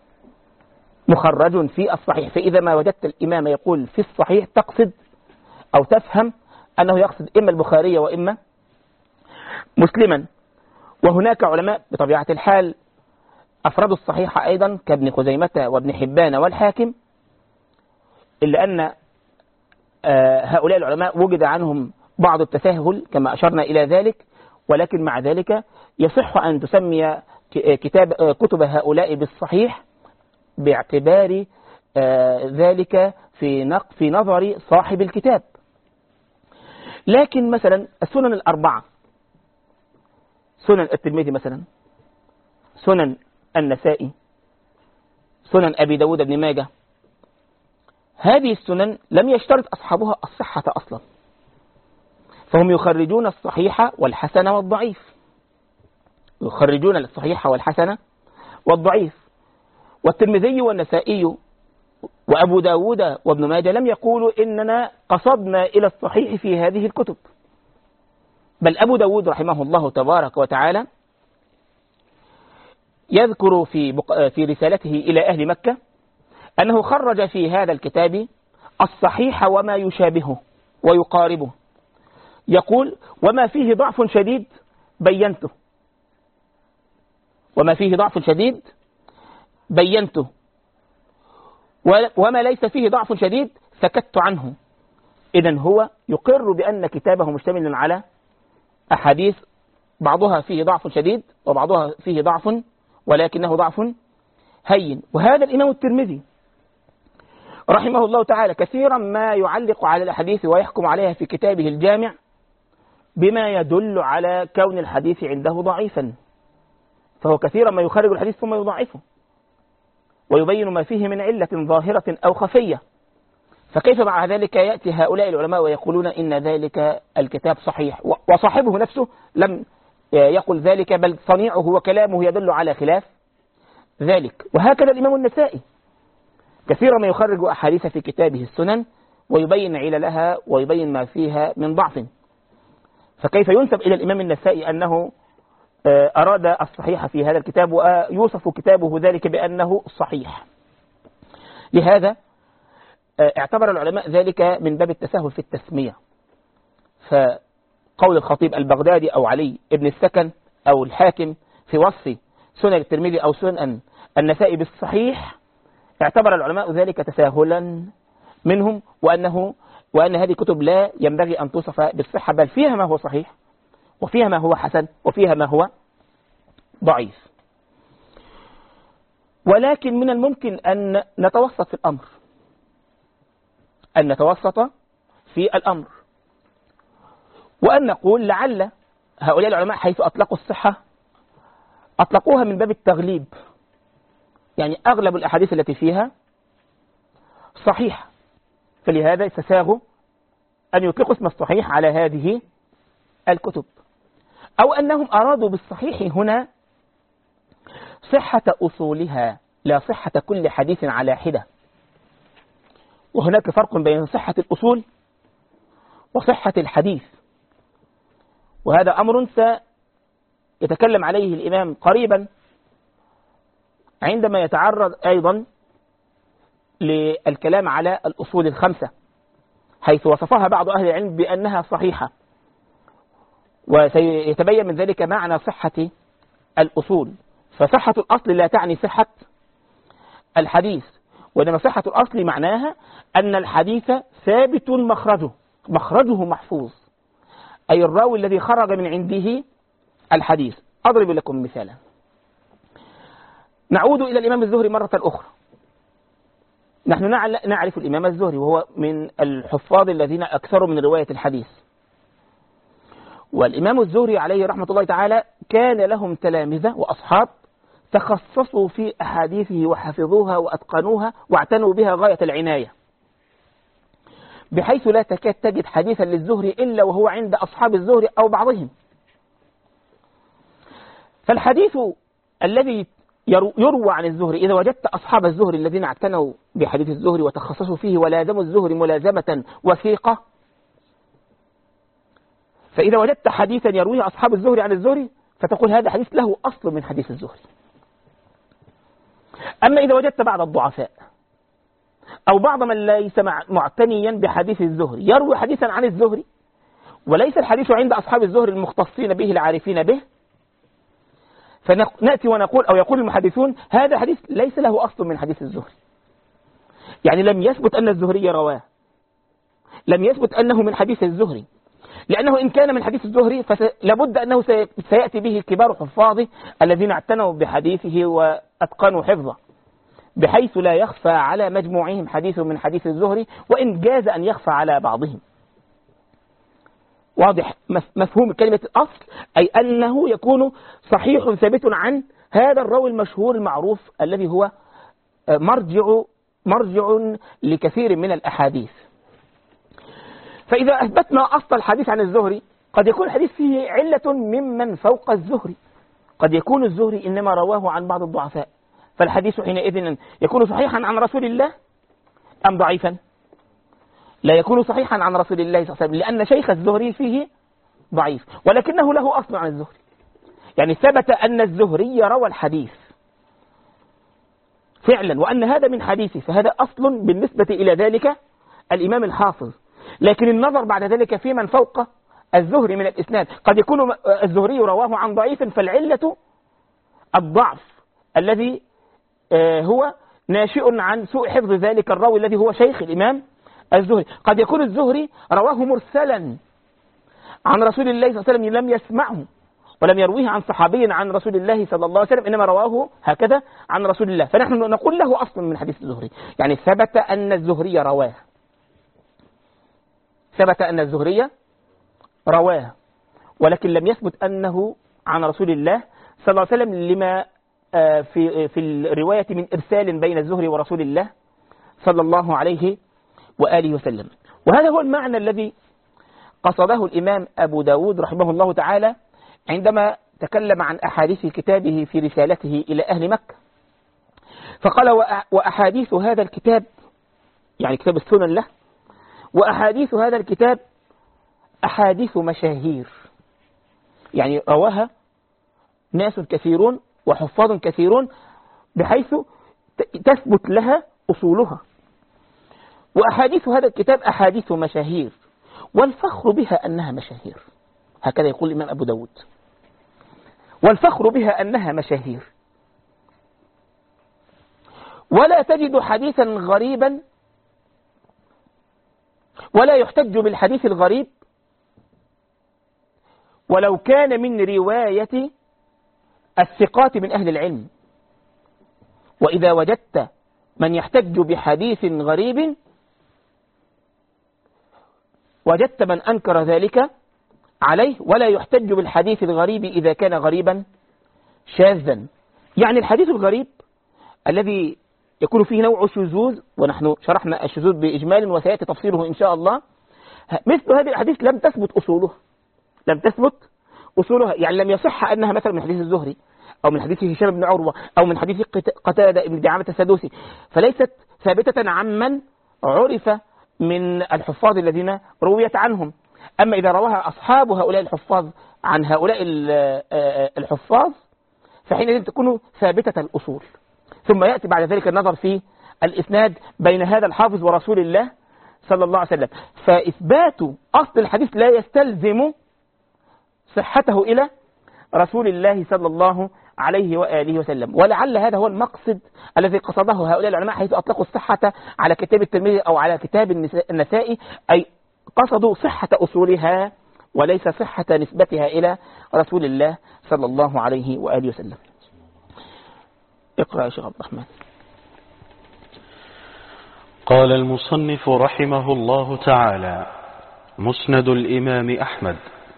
مخرج في الصحيح. فإذا ما وجدت الإمام يقول في الصحيح تقصد أو تفهم أنه يقصد إما البخاري وإما مسلما. وهناك علماء بطبيعة الحال أفردوا الصحيح أيضا كابن خزيمة وابن حبان والحاكم، إلا أن هؤلاء العلماء وجد عنهم بعض التساهل كما أشرنا إلى ذلك، ولكن مع ذلك يصح أن تسمي كتب هؤلاء بالصحيح باعتبار ذلك في نظر صاحب الكتاب. لكن مثلا السنن الأربعة، سنن الترمذي مثلا، سنن النسائي، سنن أبي داود بن ماجه، هذه السنن لم يشترط أصحابها الصحة أصلا، فهم يخرجون الصحيح والحسن والضعيف، يخرجون الصحيح والحسن والضعيف. والترمذي والنسائي وأبو داود وابن ماجه لم يقولوا إننا قصدنا إلى الصحيح في هذه الكتب، بل أبو داود رحمه الله تبارك وتعالى يذكر في رسالته إلى أهل مكة أنه خرج في هذا الكتاب الصحيح وما يشابهه، ويقاربه. يقول وما فيه ضعف شديد بينته، وما فيه ضعف شديد بينته، وما ليس فيه ضعف شديد سكت عنه. إذن هو يقر بأن كتابه مشتمل على أحاديث بعضها فيه ضعف شديد وبعضها فيه ضعف ولكنه ضعف هين. وهذا الإمام الترمذي رحمه الله تعالى كثيرا ما يعلق على الأحاديث ويحكم عليها في كتابه الجامع بما يدل على كون الحديث عنده ضعيفا، فهو كثيرا ما يخرج الحديث ثم يضعفه ويبين ما فيه من علة ظاهرة أو خفية. فكيف مع ذلك يأتي هؤلاء العلماء ويقولون إن ذلك الكتاب صحيح، وصاحبه نفسه لم يقل ذلك، بل صنيعه وكلامه يدل على خلاف ذلك. وهكذا الإمام النسائي كثيرا ما يخرج أحاديث في كتابه السنن ويبين عللها ويبين ما فيها من ضعف، فكيف ينسب إلى الإمام النسائي أنه أراد الصحيح في هذا الكتاب ويوصف كتابه ذلك بأنه صحيح؟ لهذا اعتبر العلماء ذلك من باب التساهل في التسمية. فقول الخطيب البغدادي أو علي ابن السكن أو الحاكم في وصف سنن الترمذي أو سنن النسائي بالصحيح، اعتبر العلماء ذلك تساهلا منهم، وأن هذه كتب لا ينبغي أن توصف بالصحة، بل فيها ما هو صحيح وفيها ما هو حسن وفيها ما هو ضعيف. ولكن من الممكن أن نتوسط في الأمر، وأن نقول لعل هؤلاء العلماء حيث أطلقوا الصحة أطلقوها من باب التغليب، يعني أغلب الأحاديث التي فيها صحيح، فلهذا استساغوا أن يطلقوا اسم الصحيح على هذه الكتب، أو أنهم أرادوا بالصحيح هنا صحة أصولها لا صحة كل حديث على حدة. وهناك فرق بين صحة الأصول وصحة الحديث، وهذا أمر سيتكلم عليه الإمام قريبا عندما يتعرض أيضا للكلام على الأصول الخمسة، حيث وصفها بعض أهل العلم بأنها صحيحة، وسيتبين من ذلك معنى صحة الأصول. فصحة الأصل لا تعني صحة الحديث، وإنما صحة الأصل معناها أن الحديث ثابت مخرجه محفوظ، أي الراوي الذي خرج من عنده الحديث. أضرب لكم مثالا. نعود إلى الإمام الزهري مرة أخرى. نحن نعرف الإمام الزهري وهو من الحفاظ الذين أكثروا من رواية الحديث، والإمام الزهري عليه رحمة الله تعالى كان لهم تلامذة وأصحاب تخصصوا في أحاديثه وحفظوها وأتقنوها واعتنوا بها غاية العناية، بحيث لا تكاد تجد حديثا للزهري إلا وهو عند أصحاب الزهري أو بعضهم. فالحديث الذي يروى عن الزهري، إذا وجدت أصحاب الزهري الذين اعتنوا بحديث الزهري وتخصصوا فيه ولازموا الزهري ملازمة وثيقة، فإذا وجدت حديثا يرويه أصحاب الزهري عن الزهري فتقول هذا حديث له أصل من حديث الزهري. أما إذا وجدت بعض الضعفاء أو بعض من ليس معتنيا بحديث الزهري يروي حديثا عن الزهري وليس الحديث عند أصحاب الزهري المختصين به العارفين به، فنأتي ونقول أو يقول المحدثون هذا حديث ليس له أصل من حديث الزهري، يعني لم يثبت أن الزهري رواه، لم يثبت أنه من حديث الزهري، لأنه إن كان من حديث الزهري فلابد أنه سيأتي به كبار حفاظه الذين اعتنوا بحديثه وأتقنوا حفظه، بحيث لا يخفى على مجموعهم حديث من حديث الزهري، وإن جاز أن يخفى على بعضهم. واضح مفهوم كلمة الأصل، أي أنه يكون صحيح ثابت عن هذا الراوي المشهور المعروف الذي هو مرجع لكثير من الأحاديث. فإذا أثبتنا أصل الحديث عن الزهري قد يكون الحديث فيه علة ممن فوق الزهري، قد يكون الزهري إنما رواه عن بعض الضعفاء، فالحديث حينئذ يكون صحيحا عن رسول الله أم ضعيفا؟ لا يكون صحيحا عن رسول الله صلى الله عليه وسلم، لأن شيخ الزهري فيه ضعيف ولكنه له أصل عن الزهري، يعني ثبت أن الزهري روى الحديث فعلا وأن هذا من حديثه، فهذا أصل بالنسبة إلى ذلك الإمام الحافظ. لكن النظر بعد ذلك في من فوق الزهري من الإسناد. قد يكون الزهري رواه عن ضعيف، فالعلة الضعف الذي هو ناشئ عن سوء حفظ ذلك الراوي الذي هو شيخ الإمام الزهري. قد يكون الزهري رواه مرسلا عن رسول الله صلى الله عليه وسلم، لم يسمعه ولم يرويه عن صحابي عن رسول الله صلى الله عليه وسلم، إنما رواه هكذا عن رسول الله، فنحن نقول له أصل من حديث الزهري. يعني ثبت أن الزهري رواه، ثبت أن الزهري رواه، ولكن لم يثبت أنه عن رسول الله صلى الله عليه وسلم، لما في الرواية من إرسال بين الزهري ورسول الله صلى الله عليه وآله وسلم. وهذا هو المعنى الذي قصده الإمام أبو داود رحمه الله تعالى عندما تكلم عن أحاديث كتابه في رسالته إلى أهل مكة، فقال: وأحاديث هذا الكتاب، يعني كتاب السنن له، وأحاديث هذا الكتاب أحاديث مشاهير، يعني رواها ناس كثيرون وحفاظ كثيرون بحيث تثبت لها أصولها. وأحاديث هذا الكتاب أحاديث مشاهير، والفخر بها أنها مشاهير، هكذا يقول الإمام أبو داود، والفخر بها أنها مشاهير. ولا تجد حديثا غريبا، ولا يحتج بالحديث الغريب ولو كان من رواية الثقات من أهل العلم. وإذا وجدت من يحتج بحديث غريب وجدت من أنكر ذلك عليه، ولا يحتج بالحديث الغريب إذا كان غريبا شاذا. يعني الحديث الغريب الذي يكون فيه نوع شذوذ، ونحن شرحنا الشذوذ بإجمال وسيأتي تفصيله إن شاء الله، مثل هذه الحديث لم تثبت أصولها، لم تثبت أصولها، يعني لم يصح أنها مثلا من حديث الزهري أو من حديث هشام بن عروة أو من حديث قتادة بن دعامة السدوسي، فليست ثابتة عمن عرف من الحفاظ الذين رويت عنهم. أما إذا رواها أصحاب هؤلاء الحفاظ عن هؤلاء الحفاظ فحينئذ تكون ثابتة الأصول. ثم يأتي بعد ذلك النظر في الإسناد بين هذا الحافظ ورسول الله صلى الله عليه وسلم. فإثبات أصل الحديث لا يستلزم صحته إلى رسول الله صلى الله عليه وآله وسلم. ولعل هذا هو المقصد الذي قصده هؤلاء العلماء حيث أطلقوا الصحة على كتاب الترمذي أو على كتاب النسائي، أي قصدوا صحة أصولها وليس صحة نسبتها إلى رسول الله صلى الله عليه وآله وسلم. اقرأ يا شيخ عبد الرحمن. قال المصنف رحمه الله تعالى: مسند الإمام أحمد.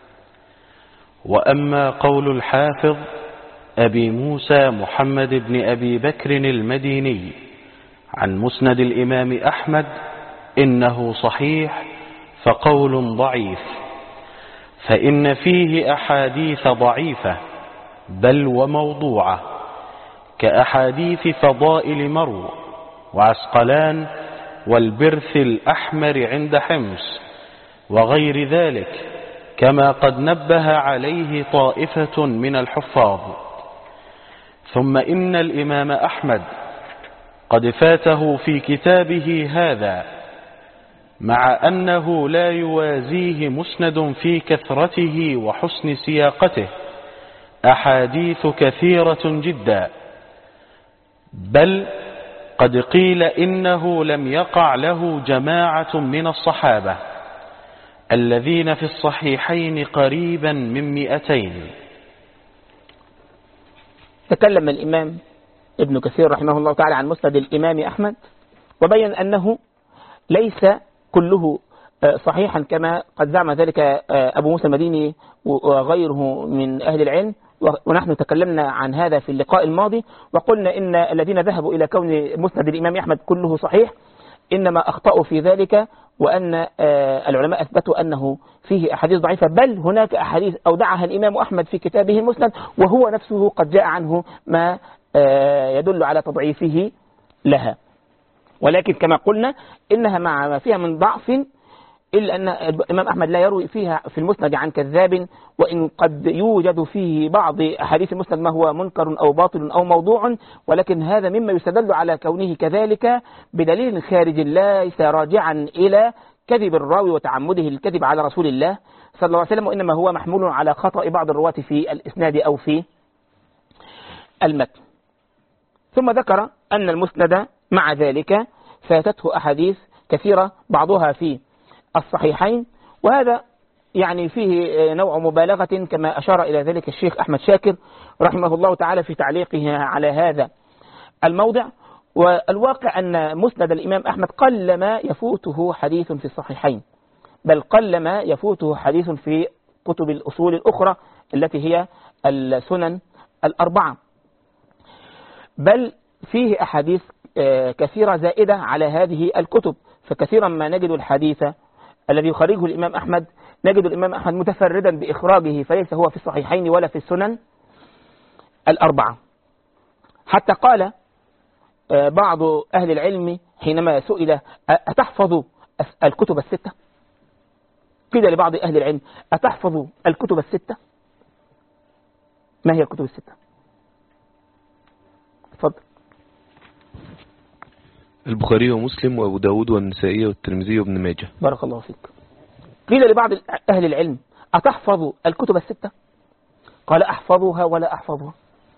وأما قول الحافظ أبي موسى محمد بن أبي بكر المديني عن مسند الإمام أحمد إنه صحيح فقول ضعيف، فإن فيه أحاديث ضعيفة بل وموضوعة، كأحاديث فضائل مرو وعسقلان والبرث الأحمر عند حمص وغير ذلك، كما قد نبه عليه طائفة من الحفاظ. ثم إن الإمام أحمد قد فاته في كتابه هذا، مع أنه لا يوازيه مسند في كثرته وحسن سياقته، أحاديث كثيرة جدا، بل قد قيل إنه لم يقع له جماعة من الصحابة الذين في الصحيحين قريبا من 200. تكلم الإمام ابن كثير رحمه الله تعالى عن مسند الإمام أحمد، وبين أنه ليس كله صحيحا كما قد زعم ذلك أبو موسى المديني وغيره من أهل العلم. ونحن تكلمنا عن هذا في اللقاء الماضي، وقلنا إن الذين ذهبوا إلى كون مسند الإمام أحمد كله صحيح إنما أخطأوا في ذلك، وأن العلماء أثبتوا أنه فيه أحاديث ضعيفة، بل هناك أحاديث أودعها الإمام أحمد في كتابه المسند وهو نفسه قد جاء عنه ما يدل على تضعيفه لها. ولكن كما قلنا إنها مع ما فيها من ضعف، إلا أن الإمام أحمد لا يروي فيها في المسند عن كذاب، وإن قد يوجد فيه بعض أحاديث المسند ما هو منكر أو باطل أو موضوع، ولكن هذا مما يستدل على كونه كذلك بدليل خارج ليس راجعا إلى كذب الراوي وتعمده الكذب على رسول الله صلى الله عليه وسلم، وإنما هو محمول على خطأ بعض الرواة في الإسناد أو في المتن. ثم ذكر أن المسند مع ذلك فاتته أحاديث كثيرة بعضها في الصحيحين، وهذا يعني فيه نوع مبالغة كما أشار إلى ذلك الشيخ أحمد شاكر رحمه الله تعالى في تعليقه على هذا الموضع. والواقع أن مسند الإمام أحمد قلما يفوته حديث في الصحيحين، بل قلما يفوته حديث في كتب الأصول الأخرى التي هي السنن الأربعة، بل فيه أحاديث كثيرة زائدة على هذه الكتب. فكثيرا ما نجد الحديث الذي يخرجه الإمام أحمد نجد الإمام أحمد متفردا بإخراجه، فليس هو في الصحيحين ولا في السنن الأربعة. حتى قال بعض أهل العلم حينما سئل أتحفظ الكتب الستة؟ قيل لبعض أهل العلم أتحفظ الكتب الستة؟ ما هي الكتب الستة؟ تفضل. البخاري ومسلم وأبو داود والنسائي والترمذي وابن ماجه. بارك الله فيك. قيل لبعض أهل العلم أتحفظ الكتب الستة؟ قال أحفظها ولا أحفظها،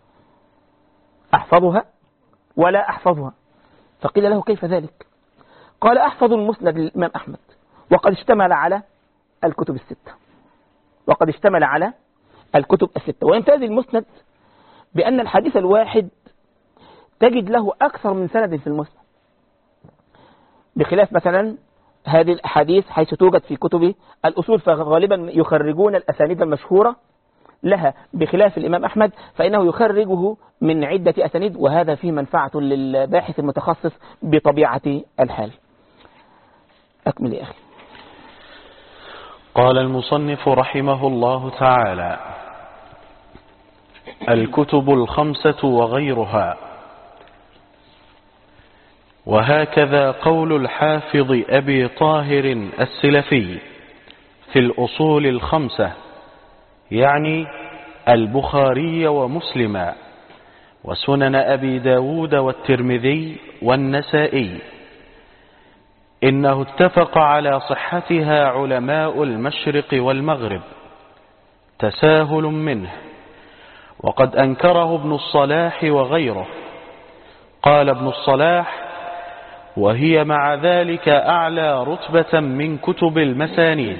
أحفظها ولا أحفظها. فقيل له كيف ذلك؟ قال أحفظ المسند للإمام أحمد وقد اشتمل على الكتب الستة، وقد اشتمل على الكتب الستة. ويمتاز المسند بأن الحديث الواحد تجد له أكثر من سند في المسند، بخلاف مثلا هذه الأحاديث حيث توجد في كتب الأصول فغالبا يخرجون الأسانيد المشهورة لها، بخلاف الإمام أحمد فإنه يخرجه من عدة أسانيد، وهذا فيه منفعة للباحث المتخصص بطبيعة الحال. أكمل يا أخي. قال المصنف رحمه الله تعالى: الكتب الخمسة وغيرها. وهكذا قول الحافظ أبي طاهر السلفي في الأصول الخمسة، يعني البخاري ومسلم وسنن أبي داود والترمذي والنسائي، إنه اتفق على صحتها علماء المشرق والمغرب تساهل منه، وقد أنكره ابن الصلاح وغيره. قال ابن الصلاح: وهي مع ذلك أعلى رتبة من كتب المسانيد،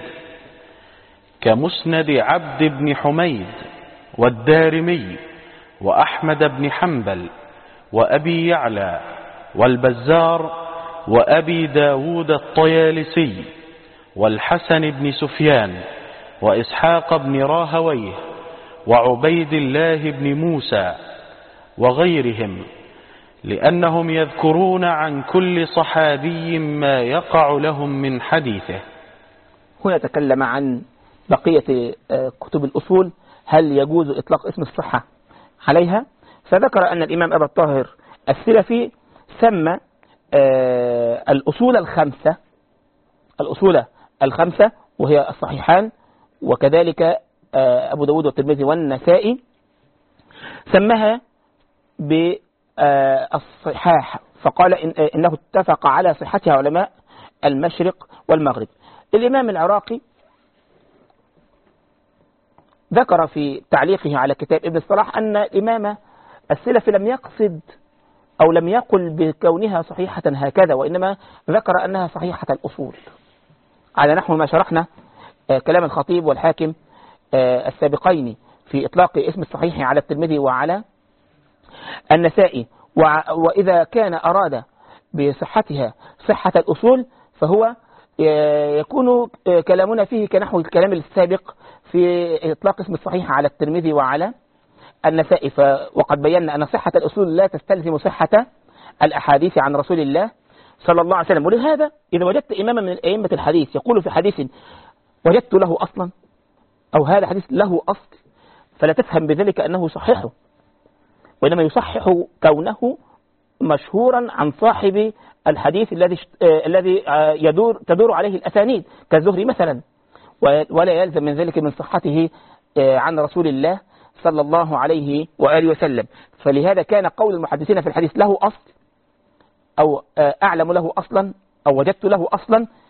كمسند عبد بن حميد والدارمي وأحمد بن حنبل وأبي يعلى والبزار وأبي داود الطيالسي والحسن بن سفيان وإسحاق بن راهويه وعبيد الله بن موسى وغيرهم، لأنهم يذكرون عن كل صحابي ما يقع لهم من حديثه. هنا تكلم عن بقية كتب الأصول، هل يجوز إطلاق اسم الصحة عليها؟ فذكر أن الإمام أبا الطاهر السلفي سمى الأصول الخمسة وهي الصحيحان وكذلك أبو داود والترمذي والنسائي، سماها بالصحاح، فقال إنه اتفق على صحتها علماء المشرق والمغرب. الإمام العراقي ذكر في تعليقه على كتاب ابن الصلاح أن الإمام السلفي لم يقصد أو لم يقل بكونها صحيحة هكذا، وإنما ذكر أنها صحيحة الأصول، على نحو ما شرحنا كلام الخطيب والحاكم السابقين في إطلاق اسم الصحيح على الترمذي وعلى النسائي. وإذا كان أراد بصحتها صحة الأصول فهو يكون كلامنا فيه كنحو الكلام السابق في إطلاق اسم الصحيح على الترمذي وعلى النسائي. وقد بينا أن صحة الأصول لا تستلزم صحة الأحاديث عن رسول الله صلى الله عليه وسلم. ولهذا إذا وجدت إماما من أئمة الحديث يقول في حديث وجدت له أصلا أو هذا حديث له أصل، فلا تفهم بذلك أنه صحيحه، وإنما يصحح كونه مشهورا عن صاحب الحديث الذي تدور عليه الأسانيد كالزهري مثلا، ولا يلزم من ذلك من صحته عن رسول الله صلى الله عليه وآله وسلم. فلهذا كان قول المحدثين في الحديث له أصل أو أعلم له أصلا أو وجدت له أصلا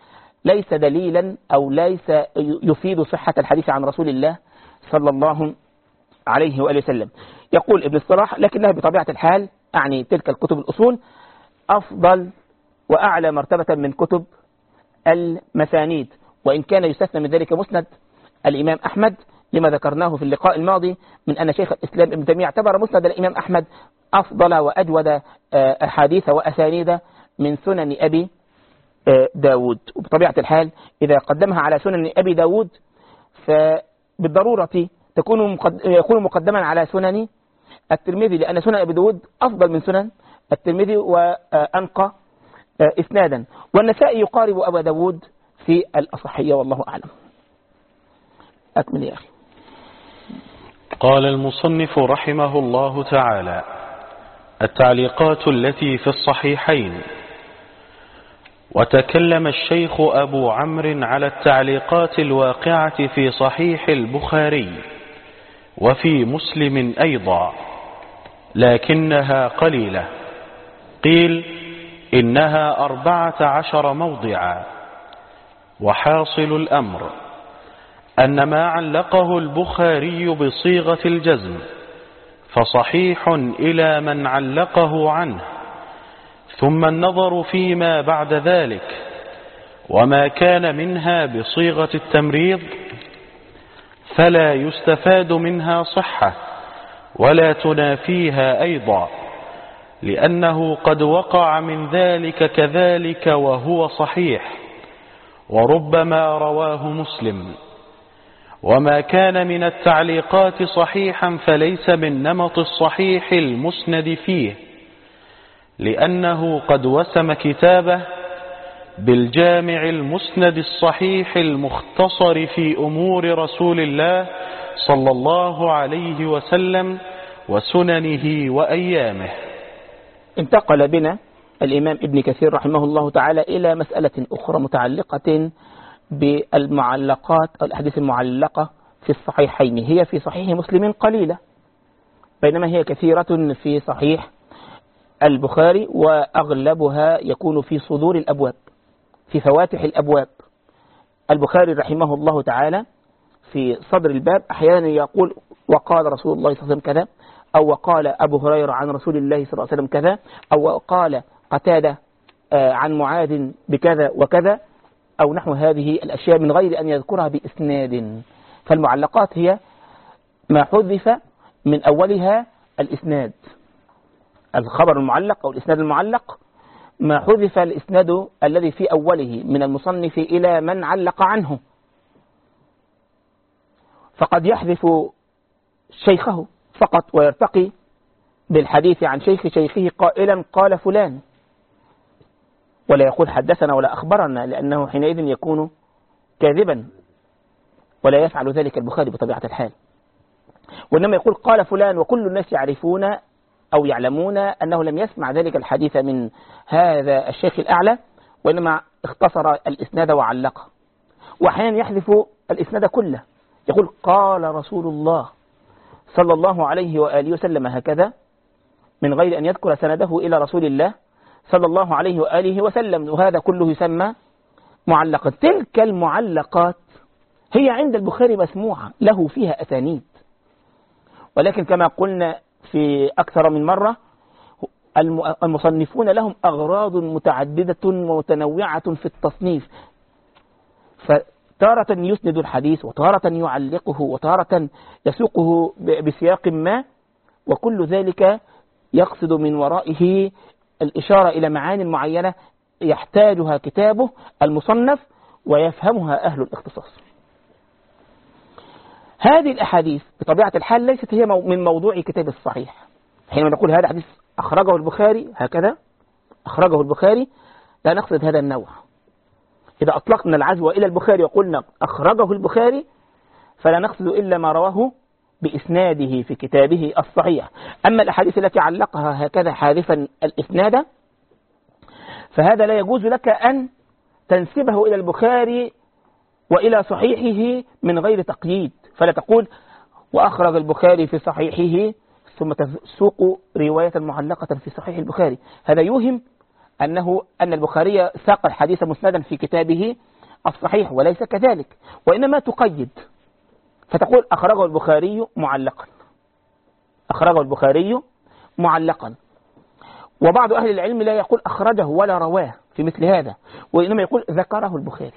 ليس دليلا أو ليس يفيد صحة الحديث عن رسول الله صلى الله عليه وآله وسلم. يقول ابن الصلاح: لكنها بطبيعة الحال، أعني تلك الكتب الأصول، أفضل وأعلى مرتبة من كتب المسانيد، وإن كان يستثنى من ذلك مسند الإمام أحمد، لما ذكرناه في اللقاء الماضي من أن شيخ الإسلام ابن تيمية اعتبر مسند الإمام أحمد أفضل وأجود أحاديث وأسانيد من سنن أبي داود. وبطبيعة الحال إذا قدمها على سنن أبي داود فبالضرورة يكون مقدما على سنن الترمذي، لأن سنن أبي داود أفضل من سنن الترمذي وأنقى إسنادا، والنسائي يقارب أبا داود في الأصحية، والله أعلم. أكمل يا أخي. قال المصنف رحمه الله تعالى: التعليقات التي في الصحيحين. وتكلم الشيخ أبو عمرو على التعليقات الواقعة في صحيح البخاري وفي مسلم أيضا، لكنها قليلة. قيل إنها 14 موضعا. وحاصل الأمر أن ما علقه البخاري بصيغة الجزم فصحيح إلى من علقه عنه، ثم النظر فيما بعد ذلك، وما كان منها بصيغة التمريض فلا يستفاد منها صحة ولا تنافيها أيضا، لأنه قد وقع من ذلك كذلك وهو صحيح، وربما رواه مسلم. وما كان من التعليقات صحيحا فليس من نمط الصحيح المسند فيه، لأنه قد وسم كتابه بالجامع المسند الصحيح المختصر في أمور رسول الله صلى الله عليه وسلم وسننه وأيامه. انتقل بنا الإمام ابن كثير رحمه الله تعالى إلى مسألة أخرى متعلقة بالمعلقات أو الأحاديث المعلقة في الصحيحين. هي في صحيح مسلم قليلة، بينما هي كثيرة في صحيح البخاري، وأغلبها يكون في صدور الأبواب، في فواتح الأبواب. البخاري رحمه الله تعالى في صدر الباب أحيانا يقول: وقال رسول الله صلى الله عليه وسلم كذا، أو وقال أبو هريرة عن رسول الله صلى الله عليه وسلم كذا، أو وقال قتادة عن معاذ بكذا وكذا، أو نحو هذه الأشياء من غير أن يذكرها بإسناد. فالمعلقات هي ما حذف من أولها الإسناد، الخبر المعلق أو الإسناد المعلق، ما حذف الإسناد الذي في أوله من المصنف إلى من علق عنه. فقد يحذف شيخه فقط ويرتقي بالحديث عن شيخه قائلا: قال فلان، ولا يقول حدثنا ولا أخبرنا، لأنه حينئذ يكون كاذبا، ولا يفعل ذلك البخاري بطبيعة الحال، وإنما يقول قال فلان، وكل الناس يعرفون أو يعلمون أنه لم يسمع ذلك الحديث من هذا الشيخ الأعلى، وإنما اختصر الإسناد وعلقه. وأحيانا يحذف الإسناد كله، يقول قال رسول الله صلى الله عليه وآله وسلم هكذا، من غير أن يذكر سنده إلى رسول الله صلى الله عليه وآله وسلم، وهذا كله يسمى معلقات. تلك المعلقات هي عند البخاري مسموعة له، فيها أسانيد، ولكن كما قلنا في أكثر من مرة المصنفون لهم أغراض متعددة ومتنوعة في التصنيف، فتارة يسند الحديث، وتارة يعلقه، وتارة يسوقه بسياق ما، وكل ذلك يقصد من ورائه الإشارة إلى معاني معينة يحتاجها كتابه المصنف ويفهمها أهل الاختصاص. هذه الأحاديث بطبيعة الحال ليست هي من موضوع كتاب الصحيح. حينما نقول هذا حديث أخرجه البخاري هكذا، أخرجه البخاري، لا نقصد هذا النوع. إذا أطلقنا العزو إلى البخاري وقلنا أخرجه البخاري، فلا نقصد إلا ما رواه بإسناده في كتابه الصحيح. أما الأحاديث التي علقها هكذا حادثا الإسناد، فهذا لا يجوز لك أن تنسبه إلى البخاري وإلى صحيحه من غير تقييد. فلا تقول وأخرج البخاري في صحيحه ثم تسوق رواية معلقة في صحيح البخاري. هذا يوهم أن البخاري ساق الحديث مسندا في كتابه الصحيح وليس كذلك، وإنما تقيد فتقول أخرجه البخاري معلقا، أخرجه البخاري معلقا. وبعض أهل العلم لا يقول أخرجه ولا رواه في مثل هذا، وإنما يقول ذكره البخاري،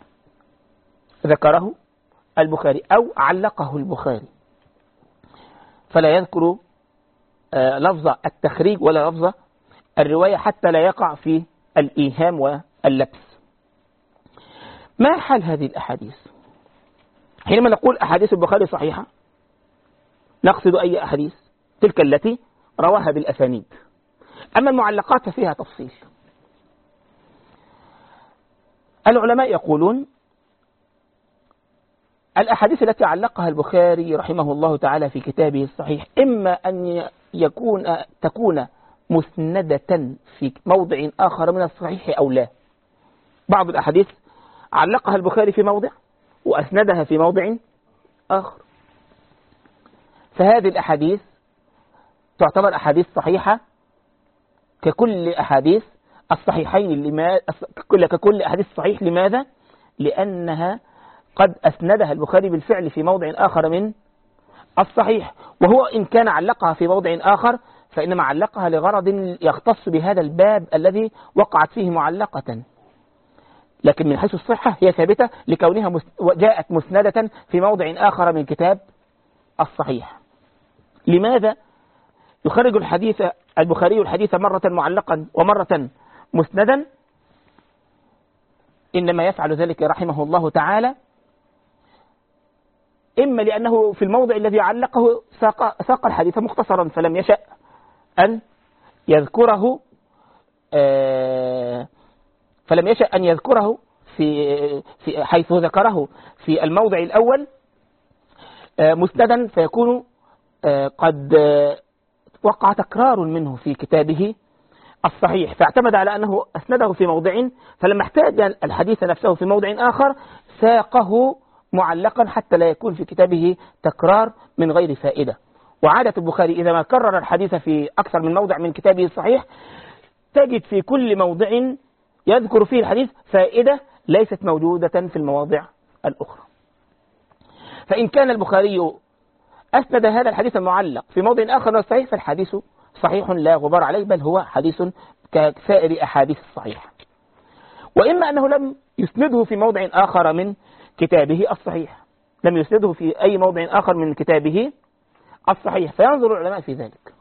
ذكره البخاري أو علقه البخاري، فلا يذكر لفظ التخريج ولا لفظ الرواية حتى لا يقع في الإيهام واللبس. ما حال هذه الأحاديث؟ حينما نقول أحاديث البخاري صحيحة نقصد أي أحاديث؟ تلك التي رواها بالأسانيد. أما المعلقات فيها تفصيل. العلماء يقولون الأحاديث التي علقها البخاري رحمه الله تعالى في كتابه الصحيح إما أن تكون مسندة في موضع آخر من الصحيح أو لا. بعض الأحاديث علقها البخاري في موضع وأسندها في موضع آخر، فهذه الأحاديث تعتبر أحاديث صحيحة ككل أحاديث الصحيحين. ككل أحاديث الصحيح. لماذا؟ لأنها قد أسندها البخاري بالفعل في موضع آخر من الصحيح، وهو إن كان علقها في موضع آخر فإنما علقها لغرض يختص بهذا الباب الذي وقعت فيه معلقة، لكن من حيث الصحة هي ثابتة لكونها جاءت مسندة في موضع آخر من كتاب الصحيح. لماذا يخرج الحديث البخاري الحديث مرة معلقا ومرة مسندا؟ إنما يفعل ذلك رحمه الله تعالى إما لأنه في الموضع الذي علقه ساق الحديث مختصرا فلم يشأ أن يذكره في حيث ذكره في الموضع الأول مسندا، فيكون قد وقع تكرار منه في كتابه الصحيح، فاعتمد على أنه أسنده في موضع، فلما احتاج الحديث نفسه في موضع آخر ساقه معلقا حتى لا يكون في كتابه تكرار من غير فائدة. وعادة البخاري إذا ما كرر الحديث في أكثر من موضع من كتابه الصحيح تجد في كل موضع يذكر فيه الحديث فائدة ليست موجودة في المواضع الأخرى. فإن كان البخاري أسند هذا الحديث المعلق في موضع آخر من الصحيح فالحديث صحيح لا غبار عليه، بل هو حديث كسائر أحاديث الصحيح. وإما أنه لم يسنده في موضع آخر من كتابه الصحيح، لم يسنده في أي موضع آخر من كتابه الصحيح، فينظر العلماء في ذلك.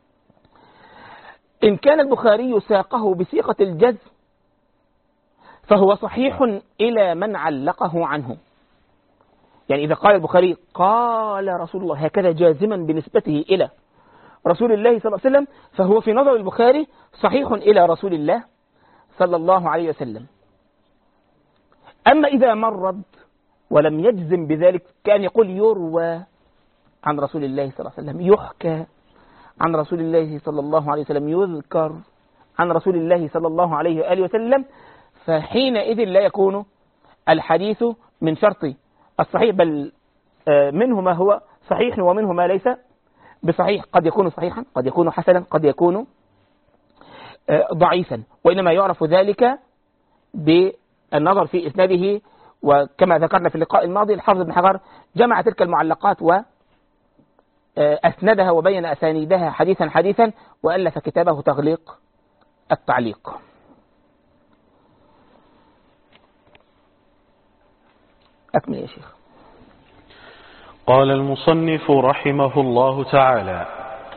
إن كان البخاري ساقه بصيغة الجزم فهو صحيح إلى من علقه عنه. يعني إذا قال البخاري قال رسول الله هكذا جازما بنسبته إلى رسول الله صلى الله عليه وسلم فهو في نظر البخاري صحيح إلى رسول الله صلى الله عليه وسلم. أما إذا مرد ولم يجزم بذلك كأن يقول يروى عن رسول الله صلى الله عليه وسلم، يحكى عن رسول الله صلى الله عليه وسلم، يذكر عن رسول الله صلى الله عليه وآله وسلم، فحينئذ لا يكون الحديث من شرط الصحيح، بل منه ما هو صحيح ومنه ما ليس بصحيح، قد يكون صحيحا قد يكون حسنا قد يكون ضعيفا، وإنما يعرف ذلك بالنظر في إسناده. وكما ذكرنا في اللقاء الماضي الحافظ بن حجر جمع تلك المعلقات وأسندها وبين أسانيدها حديثا حديثا وألف كتابه تغليق التعليق. أكمل يا شيخ. قال المصنف رحمه الله تعالى: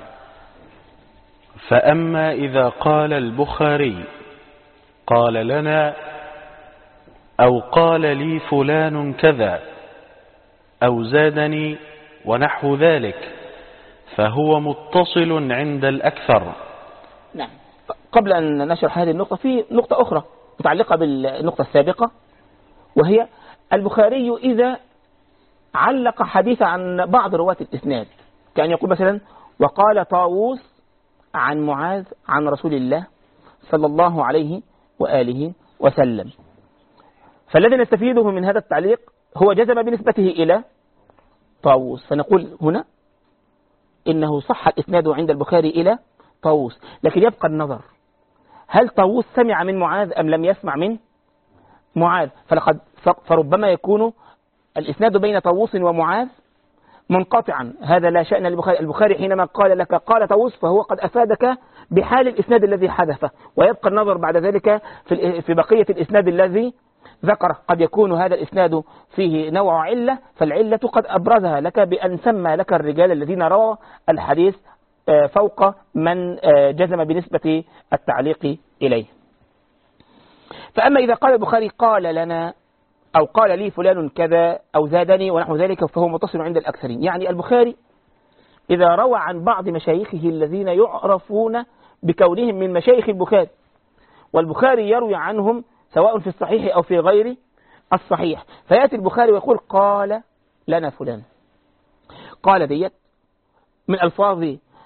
فأما إذا قال البخاري قال لنا أو قال لي فلان كذا أو زادني ونحو ذلك فهو متصل عند الأكثر. نعم. قبل أن نشرح هذه النقطة في نقطة أخرى متعلقة بالنقطة السابقة، وهي البخاري إذا علق حديث عن بعض رواة الإسناد كأن يقول مثلا وقال طاووس عن معاذ عن رسول الله صلى الله عليه وآله وسلم، فالذي نستفيده من هذا التعليق هو جزم بنسبته إلى طاووس، فنقول هنا إنه صح الإسناد عند البخاري إلى طاووس، لكن يبقى النظر هل طاووس سمع من معاذ أم لم يسمع من معاذ، فربما يكون الإسناد بين طاووس ومعاذ منقطعا، هذا لا شأن للبخاري. البخاري حينما قال لك قال طاووس فهو قد أفادك بحال الإسناد الذي حدث، ويبقى النظر بعد ذلك في بقية الإسناد الذي ذكره. قد يكون هذا الإسناد فيه نوع علة، فالعلة قد أبرزها لك بأن سمى لك الرجال الذين رووا الحديث فوق من جزم بنسبة التعليق إليه. فأما إذا قال البخاري قال لنا أو قال لي فلان كذا أو زادني ونحو ذلك فهو متصل عند الأكثرين. يعني البخاري إذا روى عن بعض مشايخه الذين يعرفون بكونهم من مشايخ البخاري، والبخاري يروي عنهم سواء في الصحيح أو في غير الصحيح، فيأتي البخاري ويقول قال لنا فلان. قال ديت من ألفاظ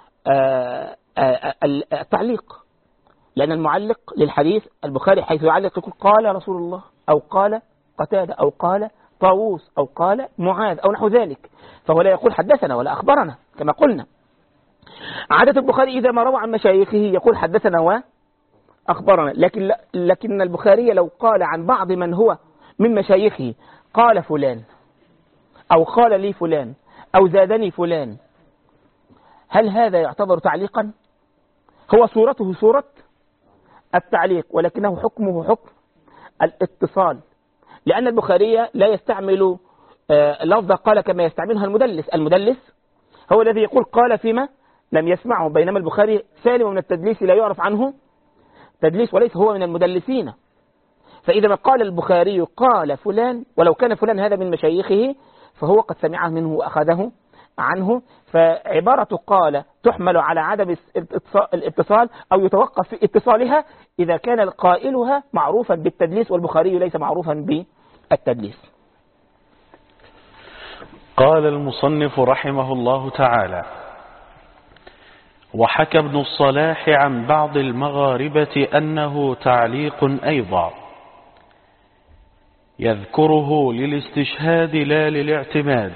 التعليق، لأن المعلق للحديث البخاري حيث يعلق يقول قال رسول الله أو قال قتادة أو قال طاووس أو قال معاذ أو نحو ذلك، فهو لا يقول حدثنا ولا أخبرنا كما قلنا. عادة البخاري إذا ما روى عن مشايخه يقول حدثنا وأخبرنا، لكن البخاري لو قال عن بعض من هو من مشايخه قال فلان أو قال لي فلان أو زادني فلان، هل هذا يعتبر تعليقا؟ هو صورته صورة التعليق، ولكنه حكمه حكم الاتصال، لأن البخاري لا يستعمل لفظ قال كما يستعملها المدلس. المدلس هو الذي يقول قال فيما لم يسمعه، بينما البخاري سالم من التدليس لا يعرف عنه تدليس وليس هو من المدلسين. فإذا ما قال البخاري قال فلان ولو كان فلان هذا من مشايخه فهو قد سمعه منه وأخذه عنه، فعبارة قال تحمل على عدم الاتصال أو يتوقف في اتصالها إذا كان قائلها معروفا بالتدليس، والبخاري ليس معروفا بالتدليس. قال المصنف رحمه الله تعالى: وحكى ابن الصلاح عن بعض المغاربة أنه تعليق أيضا يذكره للاستشهاد لا للاعتماد،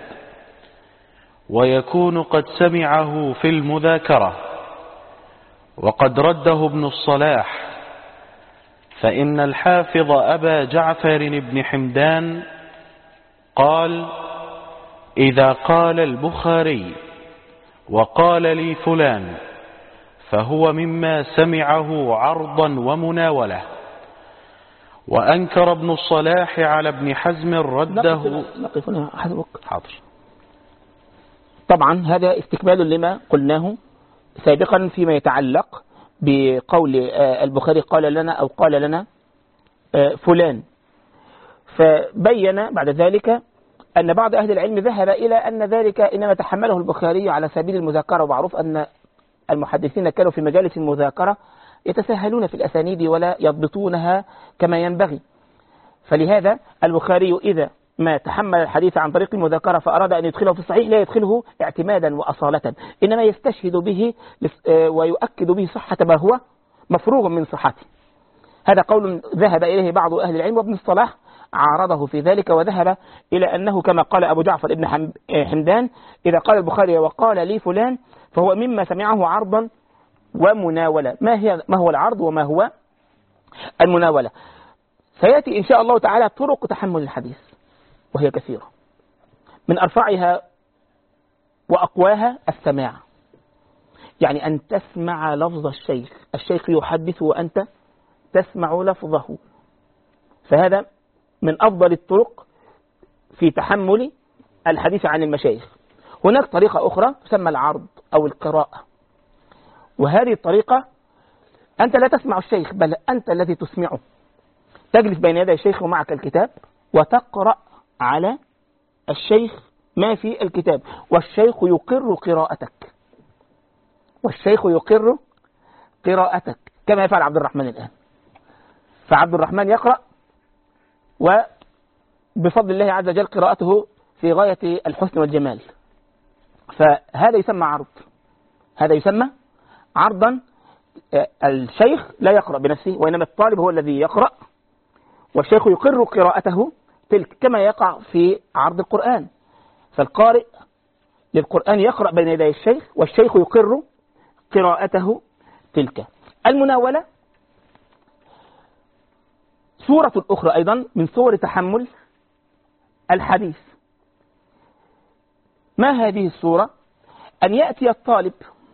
ويكون قد سمعه في المذاكرة، وقد رده ابن الصلاح، فإن الحافظ أبا جعفر بن حمدان قال: إذا قال البخاري وقال لي فلان فهو مما سمعه عرضا ومناولة. وأنكر ابن الصلاح على ابن حزم رده. حاضر. طبعا هذا استكمال لما قلناه سابقا فيما يتعلق بقول البخاري قال لنا أو قال لنا فلان، فبين بعد ذلك أن بعض أهل العلم ذهب إلى أن ذلك إنما تحمله البخاري على سبيل المذاكرة، ومعروف أن المحدثين كانوا في مجالس المذاكرة يتساهلون في الأسانيد ولا يضبطونها كما ينبغي، فلهذا البخاري إذا ما تحمل الحديث عن طريق المذاكرة فأراد أن يدخله في الصحيح لا يدخله اعتمادا وأصالة، إنما يستشهد به ويؤكد به صحة ما هو مفروغ من صحته. هذا قول ذهب إليه بعض أهل العلم، وابن الصلاح عارضه في ذلك وذهب إلى أنه كما قال أبو جعفر ابن حمدان: إذا قال البخاري وقال لي فلان فهو مما سمعه عرضا ومناولة. ما هو العرض وما هو المناولة؟ سيأتي إن شاء الله تعالى طرق تحمل الحديث وهي كثيرة، من أرفعها وأقواها السماع، يعني أن تسمع لفظ الشيخ يحدث وأنت تسمع لفظه، فهذا من أفضل الطرق في تحمل الحديث عن المشايخ. هناك طريقة أخرى تسمى العرض أو القراءة، وهذه الطريقة أنت لا تسمع الشيخ بل أنت الذي تسمعه، تجلس بين يدي الشيخ ومعك الكتاب وتقرأ على الشيخ ما في الكتاب، والشيخ يقر قراءتك كما يفعل عبد الرحمن الآن. فعبد الرحمن يقرأ وبفضل الله عز وجل قراءته في غاية الحسن والجمال، فهذا يسمى عرض، هذا يسمى عرضا. الشيخ لا يقرأ بنفسه وإنما الطالب هو الذي يقرأ، والشيخ يقر قراءته تلك كما يقع في عرض القرآن، فالقارئ للقرآن يقرأ بين يدي الشيخ والشيخ يقر قراءته تلك. المناولة صورة أخرى أيضا من صور تحمل الحديث. ما هذه الصورة؟ أن يأتي الطالب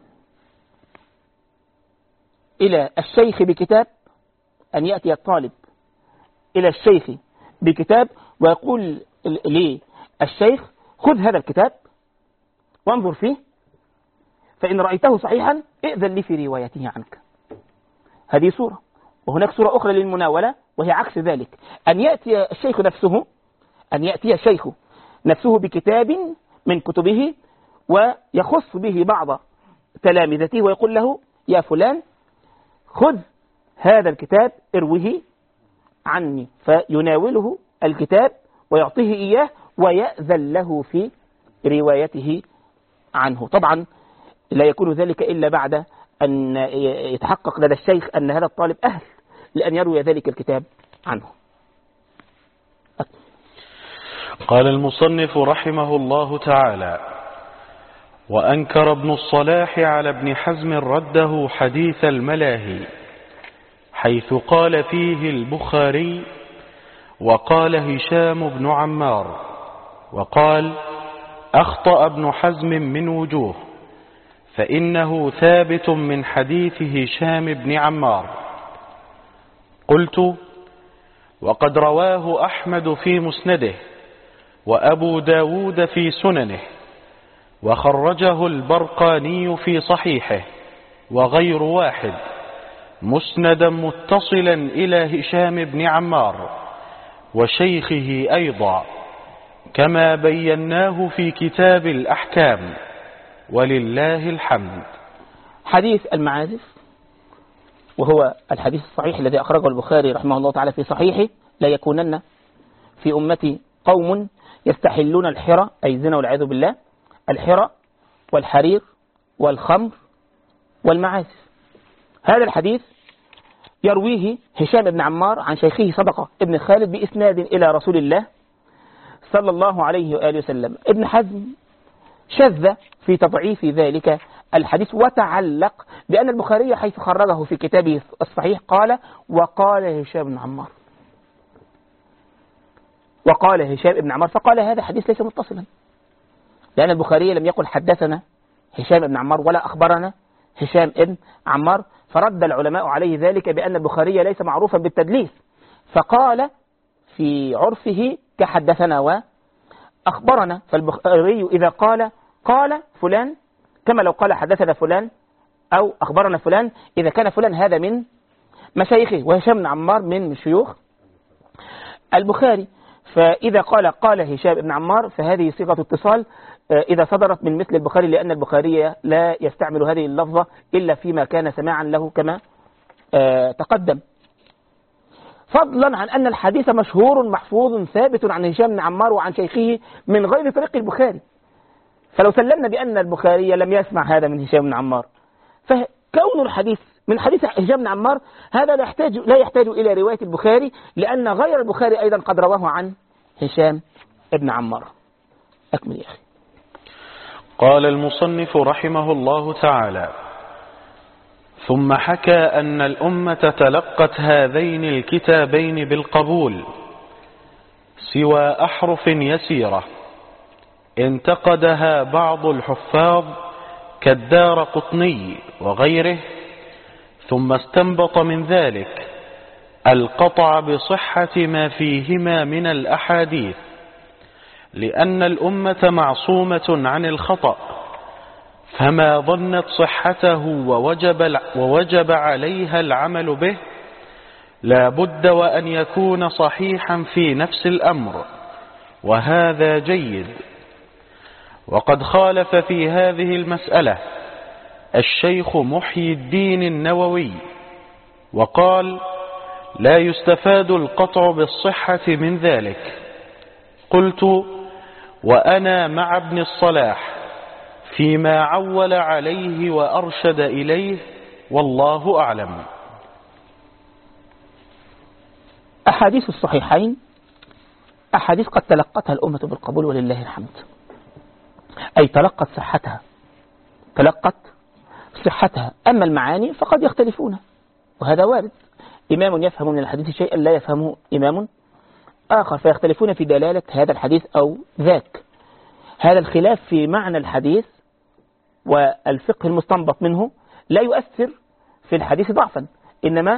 إلى الشيخ بكتاب، أن يأتي الطالب إلى الشيخ بكتاب ويقول للشيخ خذ هذا الكتاب وانظر فيه، فإن رأيته صحيحا ائذن لي في روايته عنك. هذه صورة. وهناك صورة أخرى للمناولة وهي عكس ذلك، أن يأتي الشيخ نفسه بكتاب من كتبه ويخص به بعض تلامذته ويقول له يا فلان خذ هذا الكتاب اروه عني، فيناوله الكتاب ويعطيه إياه ويأذن له في روايته عنه. طبعا لا يكون ذلك إلا بعد أن يتحقق لدى الشيخ أن هذا الطالب أهل لأن يروي ذلك الكتاب عنه. قال المصنف رحمه الله تعالى: وأنكر ابن الصلاح على ابن حزم رده حديث الملاهي، حيث قال فيه البخاري وقال هشام بن عمار، وقال أخطأ ابن حزم من وجوه، فإنه ثابت من حديث هشام بن عمار. قلت: وقد رواه أحمد في مسنده وأبو داود في سننه، وخرجه البرقاني في صحيحه وغير واحد، مسندا متصلا إلى هشام بن عمار وشيخه أيضا، كما بيناه في كتاب الأحكام، ولله الحمد. حديث المعازف وهو الحديث الصحيح الذي أخرجه البخاري رحمه الله تعالى في صحيحه: لا يكونن في أمتي قوم يستحلون الحرى، أي الزنا والعياذ بالله، الحرى والحرير والخمر والمعازف. هذا الحديث يرويه هشام بن عمار عن شيخه صدقة ابن خالد بإسناد إلى رسول الله صلى الله عليه وآله وسلم. ابن حزم شذ في تضعيف ذلك الحديث وتعلق بأن البخاري حيث خرجه في كتابه الصحيح قال وقال هشام بن عمار، وقال هشام بن عمار، فقال هذا حديث ليس متصلا، لأن البخاري لم يقل حدثنا هشام بن عمار ولا أخبرنا هشام بن عمار، فرد العلماء عليه ذلك بأن البخاري ليس معروفا بالتدليس، فقال في عرفه كحدثنا وأخبرنا. فالبخاري إذا قال فلان كما لو قال حدثنا فلان أو أخبرنا فلان، إذا كان فلان هذا من مشايخه وهشام بن عمار من شيوخ البخاري، فإذا قال هشام بن عمار فهذه صيغة اتصال إذا صدرت من مثل البخاري، لأن البخاري لا يستعمل هذه اللفظة إلا فيما كان سماعا له كما تقدم، فضلا عن أن الحديث مشهور محفوظ ثابت عن هشام بن عمار وعن شيخه من غير طريق البخاري. فلو سلمنا بأن البخاري لم يسمع هذا من هشام بن عمار، فكون الحديث من حديث هشام بن عمار هذا لا يحتاج إلى رواية البخاري، لأن غير البخاري أيضا قد رواه عن هشام بن عمار. أكمل يا أخي. قال المصنف رحمه الله تعالى: ثم حكى أن الأمة تلقت هذين الكتابين بالقبول سوى أحرف يسيرة انتقدها بعض الحفاظ كالدارقطني وغيره، ثم استنبط من ذلك القطع بصحة ما فيهما من الأحاديث، لأن الأمة معصومة عن الخطأ، فما ظنت صحته ووجب عليها العمل به لا بد وأن يكون صحيحا في نفس الأمر، وهذا جيد. وقد خالف في هذه المسألة الشيخ محيي الدين النووي، وقال لا يستفاد القطع بالصحة من ذلك. قلت: وأنا مع ابن الصلاح فيما عول عليه وأرشد إليه، والله أعلم. أحاديث الصحيحين أحاديث قد تلقتها الأمة بالقبول ولله الحمد، أي تلقت صحتها. أما المعاني فقد يختلفون، وهذا وارد. إمام يفهم من الحديث شيئا لا يفهمه إمام آخر، فيختلفون في دلالة هذا الحديث أو ذاك. هذا الخلاف في معنى الحديث والفقه المستنبط منه لا يؤثر في الحديث ضعفا، إنما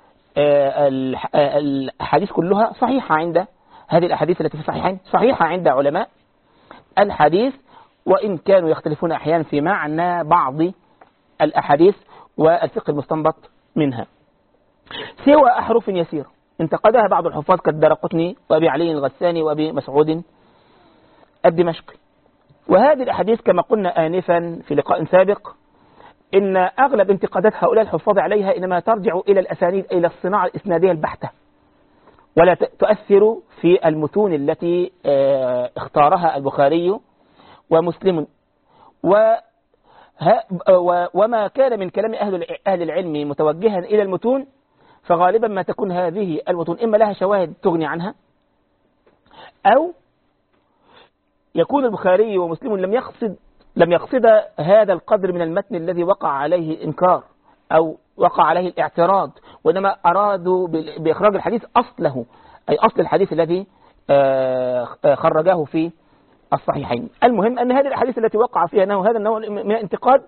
الأحاديث كلها صحيحة عند هذه الأحاديث التي في الصحيحين صحيحة عند علماء الحديث، وإن كانوا يختلفون أحيانا في معنى بعض الأحاديث والفقه المستنبط منها، سوى أحرف يسيرة انتقدها بعض الحفاظ كالدارقطني وأبي علي الغساني وأبي مسعود الدمشقي. وهذه الأحاديث كما قلنا آنفا في لقاء سابق إن أغلب انتقادات هؤلاء الحفاظ عليها إنما ترجع إلى الأسانيد، إلى الصناعة الإسنادية البحتة، ولا تؤثر في المتون التي اختارها البخاري ومسلم. وما كان من كلام أهل العلم متوجها إلى المتون، فغالبا ما تكون هذه المتون إما لها شواهد تغني عنها، أو يكون البخاري ومسلم لم يقصد هذا القدر من المتن الذي وقع عليه إنكار أو وقع عليه الاعتراض، وإنما أرادوا بإخراج الحديث أصله، أي أصل الحديث الذي خرجاه في الصحيحين. المهم أن هذه الأحاديث التي وقع فيها هذا النوع من الانتقاد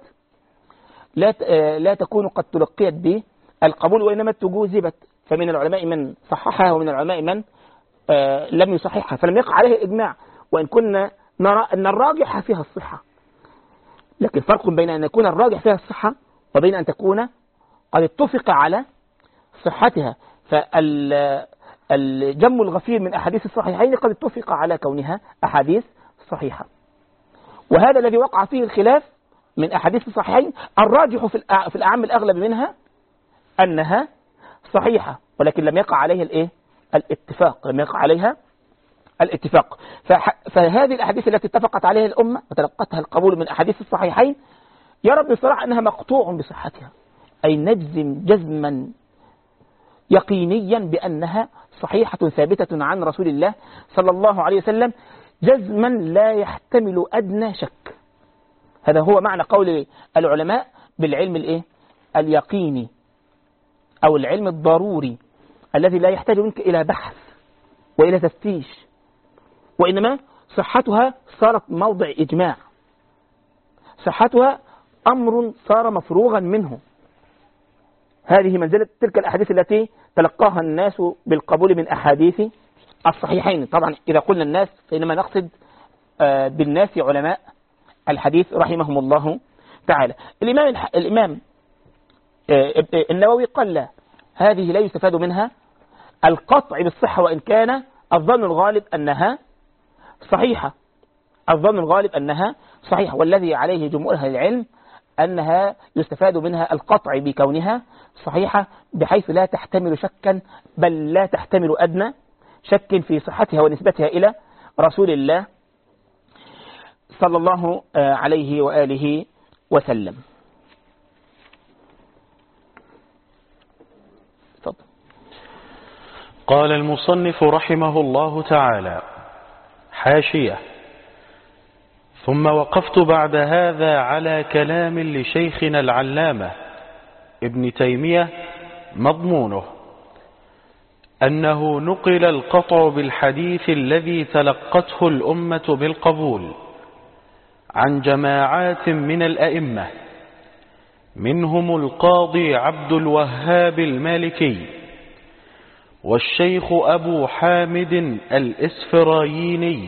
لا تكون قد تلقيت بالقبول، وإنما تجوزبت، فمن العلماء من صححها ومن العلماء من لم يصححها، فلم يقع عليه إجماع، وإن كنا نرى أن الراجح فيها الصحة، لكن فرق بين أن يكون الراجح فيها الصحة وبين أن تكون قد اتفق على صحتها. فالجم الغفير من أحاديث الصحيحين قد اتفق على كونها أحاديث صحيحة، وهذا الذي وقع فيه الخلاف من أحاديث الصحيحين الراجح في الأعم الأغلب منها أنها صحيحة، ولكن لم يقع عليها الاتفاق، لم يقع عليها الاتفاق. فهذه الأحاديث التي اتفقت عليها الأمة وتلقتها القبول من أحاديث الصحيحين يرى ابن الصلاح أنها مقطوع بصحتها، أي نجزم جزما يقينيا بأنها صحيحة ثابتة عن رسول الله صلى الله عليه وسلم، جزما لا يحتمل أدنى شك. هذا هو معنى قول العلماء بالعلم اليقيني أو العلم الضروري الذي لا يحتاج منك إلى بحث وإلى تفتيش، وإنما صحتها صارت موضع إجماع، صحتها أمر صار مفروغا منه. هذه منزلة تلك الأحاديث التي تلقاها الناس بالقبول من أحاديث الصحيحين. طبعا إذا قلنا الناس فإنما نقصد بالناس علماء الحديث رحمهم الله تعالى. الإمام النووي قال لا، هذه لا يستفاد منها القطع بالصحة، وإن كان الظن الغالب أنها صحيحة، الظن الغالب أنها صحيحة، والذي عليه جمهور أهل العلم أنها يستفاد منها القطع بكونها صحيحة، بحيث لا تحتمل شكا، بل لا تحتمل أدنى شك في صحتها ونسبتها إلى رسول الله صلى الله عليه وآله وسلم. تفضل. قال المصنف رحمه الله تعالى: حاشية. ثم وقفت بعد هذا على كلام لشيخنا العلامة ابن تيمية مضمونه أنه نقل القطع بالحديث الذي تلقته الأمة بالقبول عن جماعات من الأئمة، منهم القاضي عبد الوهاب المالكي، والشيخ أبو حامد الإسفرايني،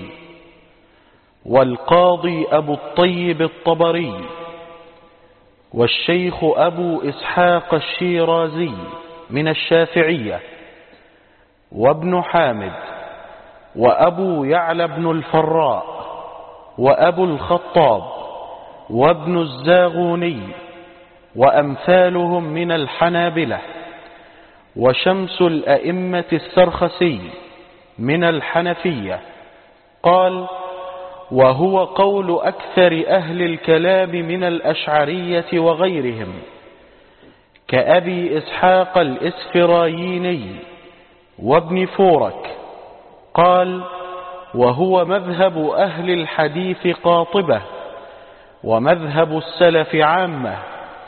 والقاضي أبو الطيب الطبري، والشيخ أبو إسحاق الشيرازي من الشافعية، وابن حامد، وأبو يعلى بن الفراء، وأبو الخطاب، وابن الزاغوني، وأمثالهم من الحنابلة، وشمس الأئمة السرخسي من الحنفية. قال: وهو قول أكثر أهل الكلام من الأشعرية وغيرهم كأبي إسحاق الإسفرايني وابن فورك. قال: وهو مذهب أهل الحديث قاطبة، ومذهب السلف عامة،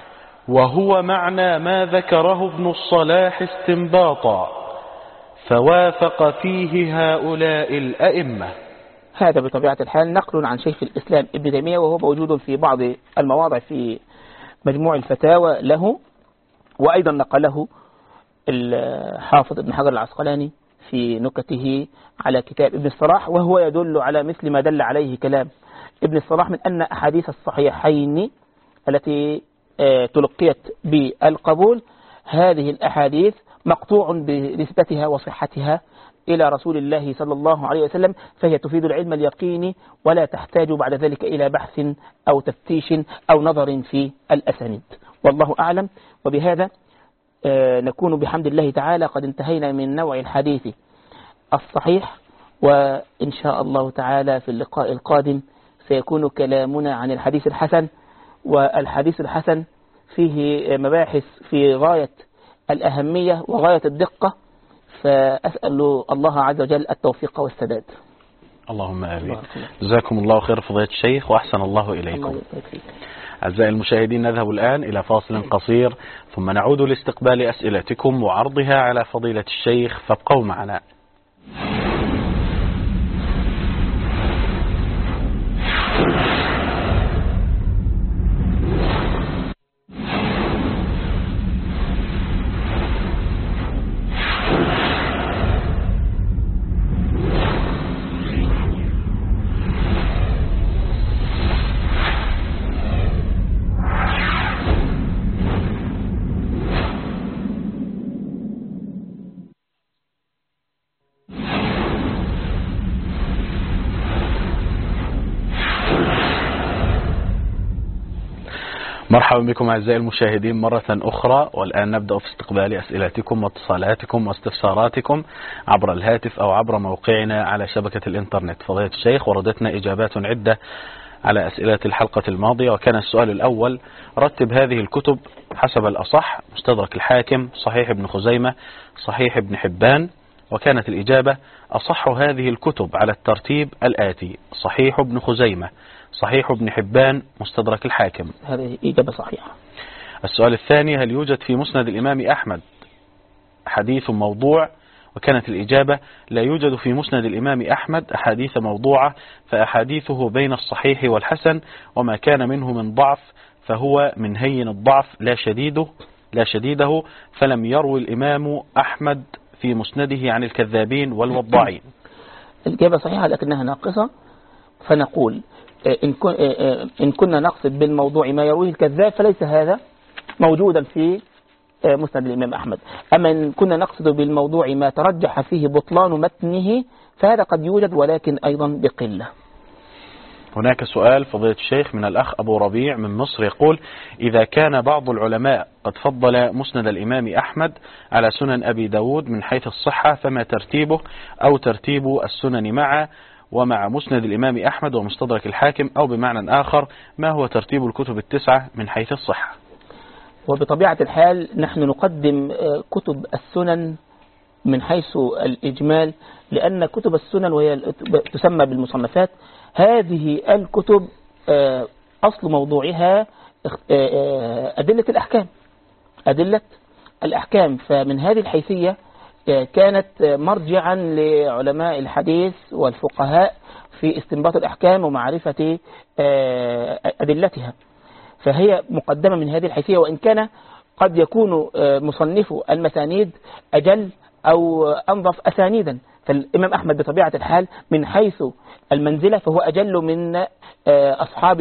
وهو معنى ما ذكره ابن الصلاح استنباطا، فوافق فيه هؤلاء الأئمة. هذا بطبيعة الحال نقل عن شيخ الإسلام ابن تيمية، وهو موجود في بعض المواضع في مجموع الفتاوى له، وأيضا نقله الحافظ ابن حجر العسقلاني في نكته على كتاب ابن الصلاح، وهو يدل على مثل ما دل عليه كلام ابن الصلاح من أن أحاديث الصحيحين التي تلقيت بالقبول، هذه الأحاديث مقطوع بنسبتها وصحتها إلى رسول الله صلى الله عليه وسلم، فهي تفيد العلم اليقيني ولا تحتاج بعد ذلك إلى بحث أو تفتيش أو نظر في الأسانيد. والله أعلم. وبهذا نكون بحمد الله تعالى قد انتهينا من نوع الحديث الصحيح، وإن شاء الله تعالى في اللقاء القادم سيكون كلامنا عن الحديث الحسن، والحديث الحسن فيه مباحث في غاية الأهمية وغاية الدقة، فأسأل الله عز وجل التوفيق والسداد. اللهم آمين. جزاكم الله خير فضيلة الشيخ وأحسن الله إليكم. أعزائي المشاهدين، نذهب الآن إلى فاصل قصير ثم نعود لاستقبال أسئلتكم وعرضها على فضيلة الشيخ، فابقوا معنا. مرحبا بكم أعزائي المشاهدين مرة أخرى، والآن نبدأ في استقبال أسئلتكم واتصالاتكم واستفساراتكم عبر الهاتف أو عبر موقعنا على شبكة الإنترنت. فضيلة الشيخ، وردتنا إجابات عدة على أسئلة الحلقة الماضية، وكان السؤال الأول: رتب هذه الكتب حسب الأصح: مستدرك الحاكم، صحيح ابن خزيمة، صحيح ابن حبان. وكانت الإجابة: أصح هذه الكتب على الترتيب الآتي: صحيح ابن خزيمة، صحيح ابن حبان، مستدرك الحاكم. هذه إجابة صحيحة. السؤال الثاني: هل يوجد في مسند الإمام أحمد حديث موضوع؟ وكانت الإجابة: لا يوجد في مسند الإمام أحمد أحاديث موضوعة، فأحاديثه بين الصحيح والحسن، وما كان منه من ضعف فهو من هين الضعف لا شديده، فلم يروي الإمام أحمد في مسنده عن الكذابين والوضاعين. الإجابة صحيحة لكنها ناقصة، فنقول إن كنا نقصد بالموضوع ما يرويه الكذاب فليس هذا موجودا في مسند الإمام أحمد، أما إن كنا نقصد بالموضوع ما ترجح فيه بطلان متنه فهذا قد يوجد ولكن أيضا بقلة. هناك سؤال فضيلة الشيخ من الأخ أبو ربيع من مصر، يقول: إذا كان بعض العلماء قد فضل مسند الإمام أحمد على سنن أبي داود من حيث الصحة، فما ترتيبه أو ترتيب السنن معه ومع مسند الإمام أحمد ومستدرك الحاكم، أو بمعنى آخر ما هو ترتيب الكتب التسعة من حيث الصحة؟ وبطبيعة الحال نحن نقدم كتب السنن من حيث الإجمال، لأن كتب السنن وهي تسمى بالمصنفات، هذه الكتب أصل موضوعها أدلة الأحكام. فمن هذه الحيثية كانت مرجعا لعلماء الحديث والفقهاء في استنباط الأحكام ومعرفة أدلتها، فهي مقدمة من هذه الحيثية، وإن كان قد يكون مصنف المسانيد أجل أو أنظف أسانيدا. فالإمام أحمد بطبيعة الحال من حيث المنزلة فهو أجل من أصحاب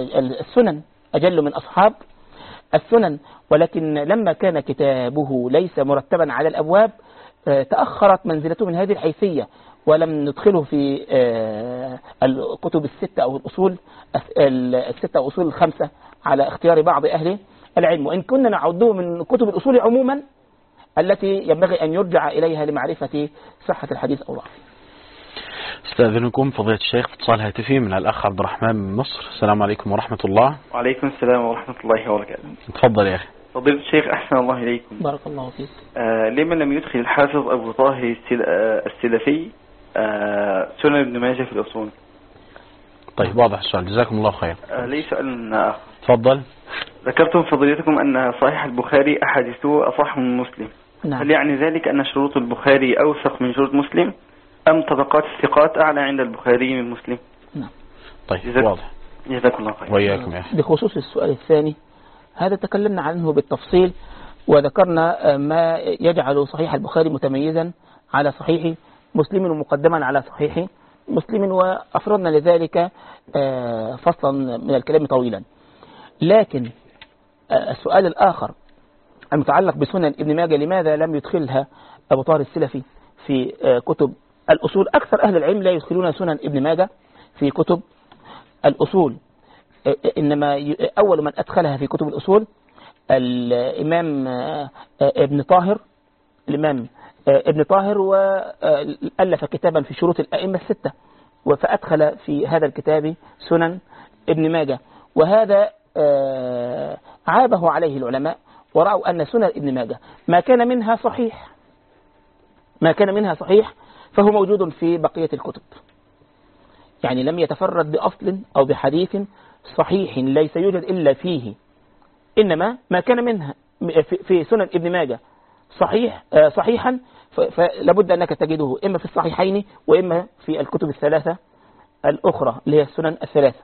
السنن، ولكن لما كان كتابه ليس مرتبا على الأبواب تأخرت منزلته من هذه الحيثية، ولم ندخله في الكتب الستة أو الستة أو أصول الخمسة على اختيار بعض أهل العلم، وإن كنا نعده من كتب الأصول عموما التي ينبغي أن يرجع إليها لمعرفة صحة الحديث أو ضعفه. استأذنكم فضيلة الشيخ في اتصال هاتفي من الأخ عبد الرحمن من مصر. السلام عليكم ورحمة الله. وعليكم السلام ورحمة الله وبركاته. تفضل يا أخي. فضيلة الشيخ أحسن الله إليكم. بارك الله فيك. لمن لم يدخل الحافظ أبو طاهر السلفي سنن ابن ماجه في الأصول؟ طيب واضح السؤال، جزاكم الله خير. لي سؤال آخر. تفضل. ذكرتم فضيلتكم أن صحيح البخاري أحاديثه أصح من مسلم. نعم. هل يعني ذلك أن شروط البخاري أوثق من شروط مسلم، أم طبقات الثقات أعلى عند البخاري من مسلم؟ نعم. طيب واضح. جزاكم الله خير. وإياكم يا أخي. بخصوص السؤال الثاني، هذا تكلمنا عنه بالتفصيل، وذكرنا ما يجعل صحيح البخاري متميزا على صحيح مسلم ومقدما على صحيح مسلم، وأفردنا لذلك فصلا من الكلام طويلا. لكن السؤال الآخر المتعلق بسنن ابن ماجه، لماذا لم يدخلها أبو طاهر السلفي في كتب الأصول؟ أكثر أهل العلم لا يدخلون سنن ابن ماجه في كتب الأصول، إنما أول من أدخلها في كتب الأصول الإمام ابن طاهر، الإمام ابن طاهر، وألف كتابا في شروط الأئمة الستة، فأدخل في هذا الكتاب سنن ابن ماجه، وهذا عابه عليه العلماء، ورأوا أن سنن ابن ماجه ما كان منها صحيح فهو موجود في بقية الكتب، يعني لم يتفرد بأصل أو بحديث صحيح ليس يوجد إلا فيه، إنما ما كان منها في سنن ابن ماجه صحيحا فلابد أنك تجده إما في الصحيحين وإما في الكتب الثلاثة الأخرى اللي هي السنن الثلاثة.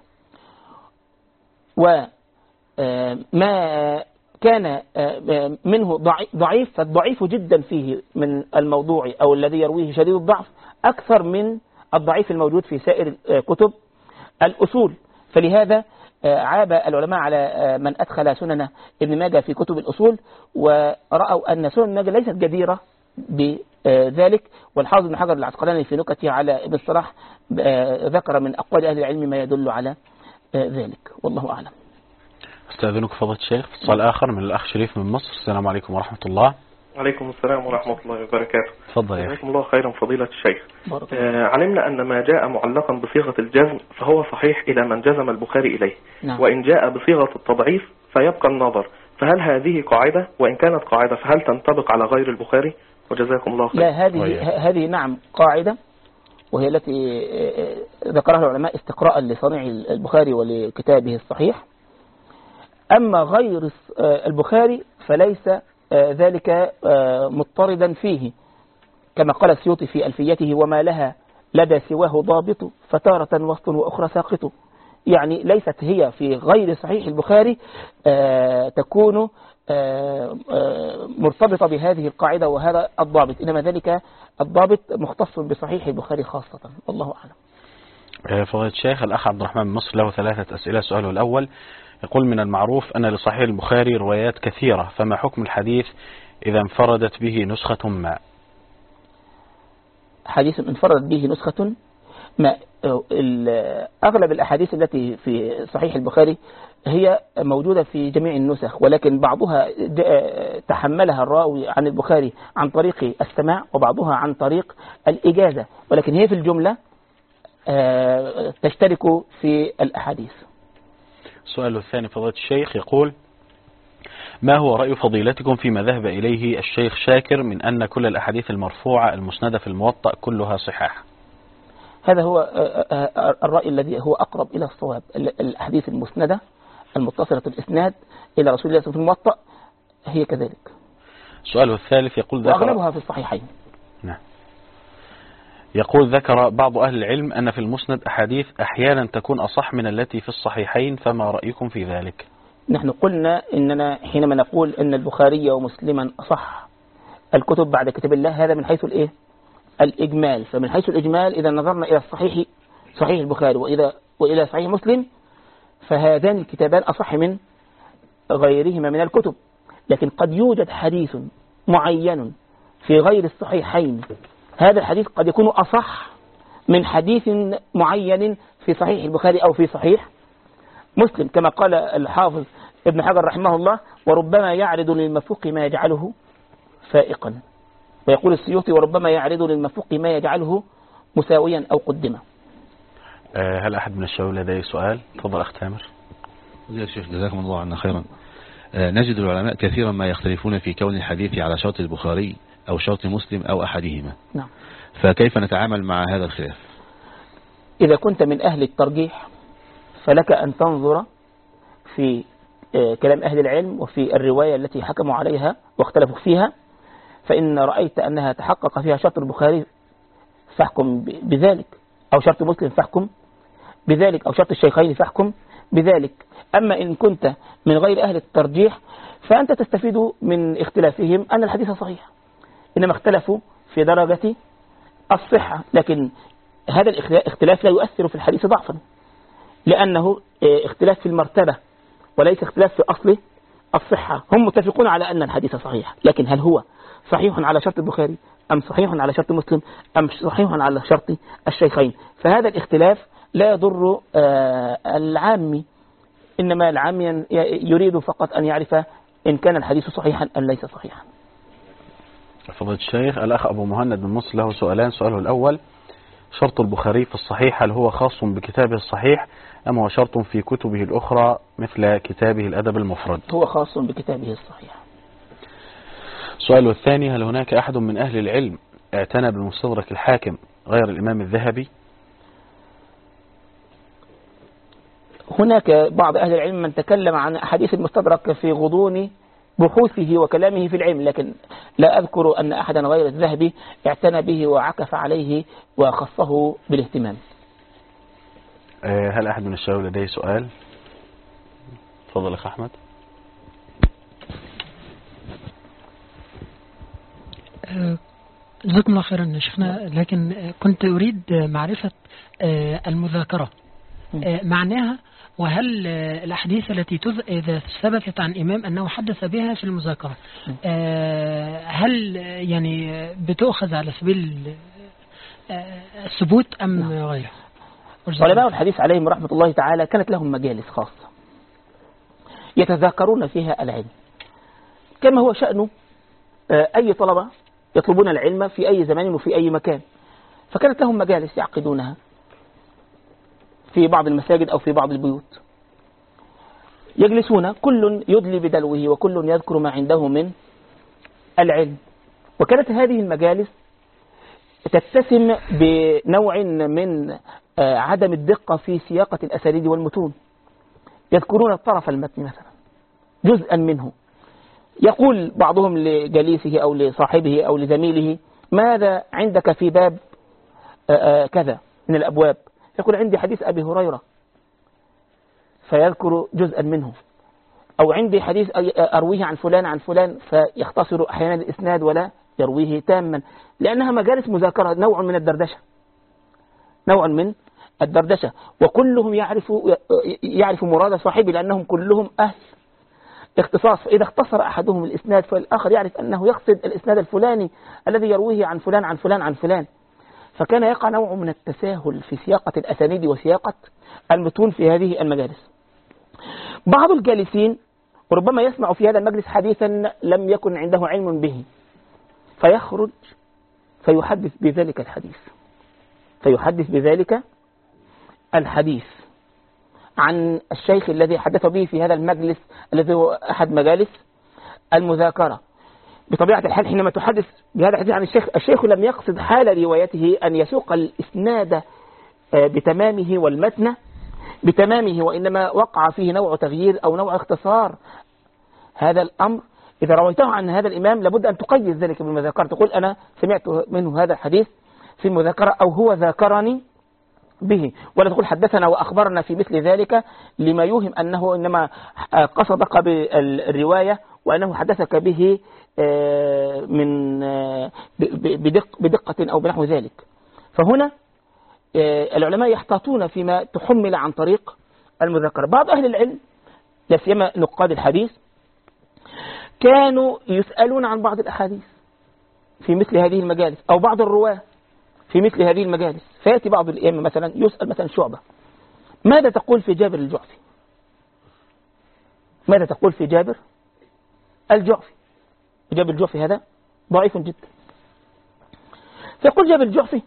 وما كان منه ضعيف، فالضعيف جدا فيه من الموضوع أو الذي يرويه شديد الضعف أكثر من الضعيف الموجود في سائر كتب الأصول. فلهذا عاب العلماء على من أدخل سنن ابن ماجه في كتب الأصول، ورأوا أن سنن ماجه ليست جديرة بذلك. والحافظ بن حجر العسقلاني في نكته على ابن الصلاح ذكر من أقوال أهل العلم ما يدل على ذلك، والله أعلم. استاذنك فضيلة الشيخ. اتصال آخر من الأخ شريف من مصر. السلام عليكم ورحمة الله. عليكم السلام ورحمة الله وبركاته. تفضل يا أخي. جزاكم الله خيرا فضيلة الشيخ. علمنا أن ما جاء معلقا بصيغة الجزم فهو صحيح إلى من جزم البخاري إليه. نعم. وإن جاء بصيغة التضعيف فيبقى النظر، فهل هذه قاعدة؟ وإن كانت قاعدة فهل تنطبق على غير البخاري؟ وجزاكم الله خيرا. لا، هذه نعم قاعدة، وهي التي ذكرها العلماء استقراء لصنيع البخاري ولكتابه الصحيح. أما غير البخاري فليس ذلك مضطردا فيه، كما قال السيوطي في ألفيته: وما لها لدى سواه ضابط فتارة وسط وأخرى ساقط. يعني ليست هي في غير صحيح البخاري تكون مرتبطة بهذه القاعدة وهذا الضابط، إنما ذلك الضابط مختص بصحيح البخاري خاصة، والله أعلم. فضيلة الشيخ، الأخ عبد الرحمن من مصر له 3 أسئلة. سؤاله الأول يقول: من المعروف أن لصحيح البخاري روايات كثيرة، فما حكم الحديث إذا انفردت به نسخة ما؟ حديث انفردت به نسخة ما، أغلب الأحاديث التي في صحيح البخاري هي موجودة في جميع النسخ، ولكن بعضها تحملها الراوي عن البخاري عن طريق السماع، وبعضها عن طريق الإجازة، ولكن هي في الجملة تشترك في الأحاديث. السؤال الثاني فضيلة الشيخ يقول: ما هو رأي فضيلتكم فيما ذهب إليه الشيخ شاكر من أن كل الأحاديث المرفوعة المسندة في الموطأ كلها صحاح؟ هذا هو الرأي الذي هو أقرب إلى الصواب. الأحاديث المسندة المتصلة الإسناد إلى رسول الله في الموطأ هي كذلك. السؤال الثالث يقول: وأغلبها في الصحيحين. نعم. يقول: ذكر بعض أهل العلم أن في المسند أحاديث أحيانا تكون أصح من التي في الصحيحين، فما رأيكم في ذلك؟ نحن قلنا إننا حينما نقول أن البخاري ومسلما أصح الكتب بعد كتاب الله، هذا من حيث الإيه؟ الإجمال. فمن حيث الإجمال إذا نظرنا إلى الصحيح، صحيح البخاري، وإلى صحيح مسلم، فهذان الكتابان أصح من غيرهما من الكتب. لكن قد يوجد حديث معين في غير الصحيحين، هذا الحديث قد يكون أصح من حديث معين في صحيح البخاري أو في صحيح مسلم، كما قال الحافظ ابن حجر رحمه الله: وربما يعرض للمفوق ما يجعله فائقا. ويقول السيوطي: وربما يعرض للمفوق ما يجعله مساويا أو قدما. هل أحد من الشباب لديه سؤال؟ تفضل أخ تامر. يا شيخ جزاكم الله عنا خيرا. نجد العلماء كثيرا ما يختلفون في كون الحديث على شرط البخاري أو شرط مسلم أو أحدهما. نعم. فكيف نتعامل مع هذا الخلاف؟ إذا كنت من أهل الترجيح فلك أن تنظر في كلام أهل العلم وفي الرواية التي حكموا عليها واختلفوا فيها، فإن رأيت أنها تحقق فيها شرط البخاري فاحكم بذلك، أو شرط مسلم فاحكم بذلك، أو شرط الشيخين فاحكم بذلك. أما إن كنت من غير أهل الترجيح فأنت تستفيد من اختلافهم أن الحديث صحيح، إنما اختلفوا في درجة الصحة، لكن هذا الاختلاف لا يؤثر في الحديث ضعفا، لأنه اختلاف في المرتبة وليس اختلاف في أصل الصحة. هم متفقون على أن الحديث صحيح، لكن هل هو صحيح على شرط البخاري أم صحيح على شرط مسلم أم صحيح على شرط الشيخين؟ فهذا الاختلاف لا يضر العامي، إنما العامي يريد فقط أن يعرف إن كان الحديث صحيحا أم ليس صحيحا. فضيلة الشيخ، الأخ أبو مهند من مصر له سؤالان. سؤاله الأول: شرط البخاري في الصحيح هل هو خاص بكتابه الصحيح أم هو شرط في كتبه الأخرى مثل كتابه الأدب المفرد؟ هو خاص بكتابه الصحيح. سؤاله الثاني: هل هناك أحد من أهل العلم اعتنى بمستدرك الحاكم غير الإمام الذهبي؟ هناك بعض أهل العلم من تكلم عن أحاديث المستدرك في غضون بحوثه وكلامه في العلم، لكن لا أذكر أن أحدا غير الذهبي اعتنى به وعكف عليه وخصه بالاهتمام. هل أحد من الشباب لديه سؤال؟ تفضل أخ أحمد. جزاكم الله خيرا يا شيخنا، لكن كنت أريد معرفة المذاكرة معناها، وهل الأحاديث التي إذا ثبتت عن إمام أنه حدث بها في المذاكرة هل يعني بتأخذ على سبيل الثبوت أم غيره؟ علماء الحديث عليهم رحمة الله تعالى كانت لهم مجالس خاصة يتذاكرون فيها العلم، كما هو شأن أي طلبة يطلبون العلم في أي زمان وفي أي مكان، فكانت لهم مجالس يعقدونها في بعض المساجد أو في بعض البيوت، يجلسون كل يدلي بدلوه وكل يذكر ما عنده من العلم. وكانت هذه المجالس تتسم بنوع من عدم الدقة في سياقة الأسانيد والمتون، يذكرون طرف المتن مثلا جزءا منه، يقول بعضهم لجليسه أو لصاحبه أو لزميله: ماذا عندك في باب كذا من الأبواب؟ يقول: عندي حديث أبي هريرة، فيذكر جزءا منه، أو عندي حديث أرويه عن فلان عن فلان، فيختصر أحيانا الإسناد ولا يرويه تاما، لأنها مجالس مذاكرة، نوع من الدردشة، نوع من الدردشة، وكلهم يعرف مراد صاحبه، لأنهم كلهم أهل اختصاص. فإذا اختصر أحدهم الإسناد فالآخر يعرف أنه يقصد الإسناد الفلاني الذي يرويه عن فلان عن فلان عن فلان، فكان يقع نوع من التساهل في سياقة الأسانيد وسياقة المتون في هذه المجالس. بعض الجالسين ربما يسمع في هذا المجلس حديثا لم يكن عنده علم به، فيخرج فيحدث بذلك الحديث عن الشيخ الذي حدث به في هذا المجلس الذي هو أحد مجالس المذاكرة. بطبيعة الحال حينما تحدث بهذا الحديث عن الشيخ لم يقصد حال روايته أن يسوق الإسناد بتمامه والمتن بتمامه، وإنما وقع فيه نوع تغيير أو نوع اختصار. هذا الأمر إذا رويته عن هذا الإمام لابد أن تقيد ذلك بالمذاكرة، تقول: أنا سمعت منه هذا الحديث في المذاكرة، أو هو ذاكرني به، ولا تقول حدثنا وأخبرنا في مثل ذلك، لما يوهم أنه إنما قصدك بالرواية وأنه حدثك به من بدقة أو بنحو ذلك. فهنا العلماء يحتاطون فيما تحمل عن طريق المذاكرة. بعض أهل العلم لا سيما نقاد الحديث كانوا يسألون عن بعض الأحاديث في مثل هذه المجالس، أو بعض الرواة في مثل هذه المجالس، فيأتي بعض الأئمة مثلا يسأل مثلا شعبة: ماذا تقول في جابر الجعفي؟ ماذا تقول في جابر الجعفي؟ جابر الجعفي هذا ضعيف جدا، فيقول جابر الجعفي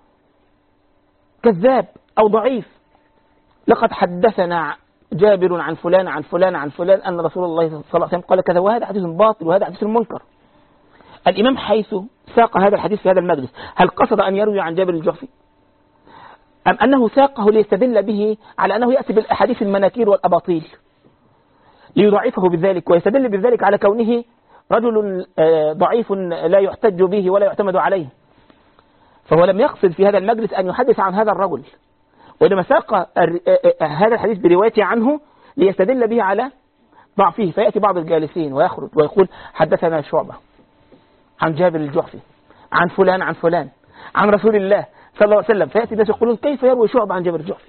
كذاب أو ضعيف، لقد حدثنا جابر عن فلان عن فلان عن فلان أن رسول الله صلى الله عليه وسلم قال كذا، وهذا حديث باطل وهذا حديث منكر. الإمام حيث ساق هذا الحديث في هذا المجلس هل قصد أن يروي عن جابر الجعفي، أم أنه ساقه ليستدل به على أنه يأتي بالأحاديث المناكير والأباطيل؟ ليضعفه بذلك ويستدل بذلك على كونه رجل ضعيف لا يحتج به ولا يعتمد عليه. فهو لم يقصد في هذا المجلس أن يحدث عن هذا الرجل، وإنما ساق هذا الحديث بروايته عنه ليستدل به على ضعفه. فيأتي بعض الجالسين ويخرج ويقول حدثنا شعبة عن جابر الجحفي عن فلان عن فلان عن رسول الله صلى الله عليه وسلم. فيأتي الناس يقولون كيف يروي شعبة عن جابر الجحفي؟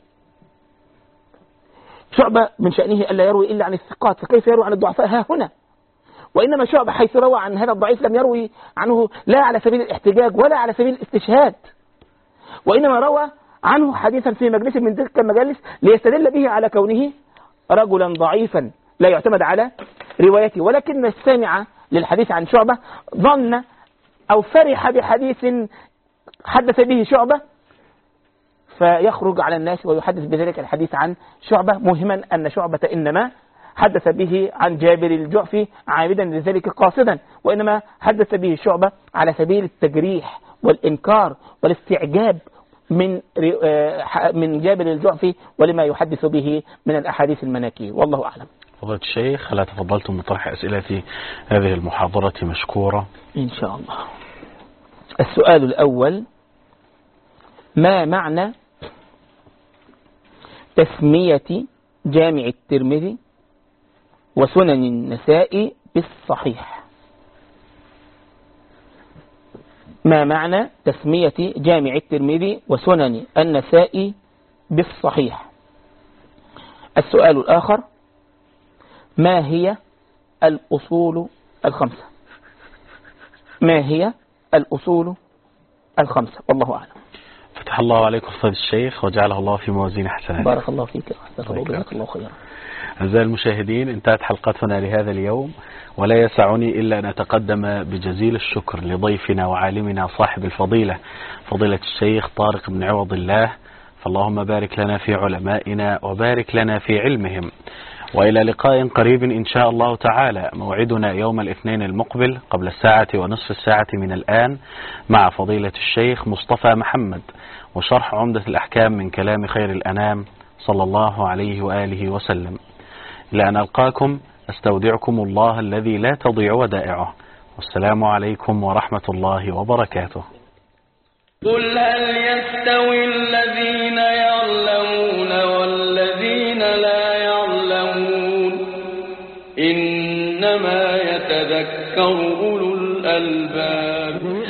شعبة من شأنه ألا يروي إلا عن الثقات، فكيف يروي عن الضعفاء ها هنا؟ وإنما شعبة حيث روى عن هذا الضعيف لم يروي عنه لا على سبيل الاحتجاج ولا على سبيل الاستشهاد، وإنما روى عنه حديثا في مجلس من تلك المجالس ليستدل به على كونه رجلا ضعيفا لا يعتمد على روايته. ولكن السامع للحديث عن شعبة ظن أو فرح بحديث حدث به شعبة فيخرج على الناس ويحدث بذلك الحديث عن شعبة، مهما أن شعبة إنما حدث به عن جابر الجحفي عامدا لذلك قاصدا، وإنما حدث به شعبة على سبيل التجريح والإنكار والاستعجاب من جابر الجحفي ولما يحدث به من الأحاديث المناكير. والله أعلم. فضيلة الشيخ، هل تفضلتم بطرح أسئلة هذه المحاضرة مشكورة إن شاء الله. السؤال الأول: ما معنى تسمية جامع الترمذي وسنن النسائي بالصحيح؟ ما معنى تسمية جامع الترمذي وسنن النسائي بالصحيح؟ السؤال الآخر: ما هي الأصول الخمسة؟ ما هي الأصول الخمسة؟ والله أعلم. فتح الله عليكم فضيلة الشيخ وجعله الله في موازين حسناتكم. بارك الله فيك. جزاك الله خيرا. أعزائي المشاهدين، انتهت حلقتنا لهذا اليوم، ولا يسعني إلا أن أتقدم بجزيل الشكر لضيفنا وعالمنا صاحب الفضيلة فضيلة الشيخ طارق بن عوض الله، فاللهم بارك لنا في علمائنا وبارك لنا في علمهم. وإلى لقاء قريب إن شاء الله تعالى. موعدنا يوم الاثنين المقبل قبل 1:30 من الآن مع فضيلة الشيخ مصطفى محمد وشرح عمدة الأحكام من كلام خير الأنام صلى الله عليه وآله وسلم. إلى أن ألقاكم أستودعكم الله الذي لا تضيع ودائعه، والسلام عليكم ورحمة الله وبركاته. قل هل يستوي الذين يعلمون والذين لا يعلمون إنما يتذكر أولو الألباب.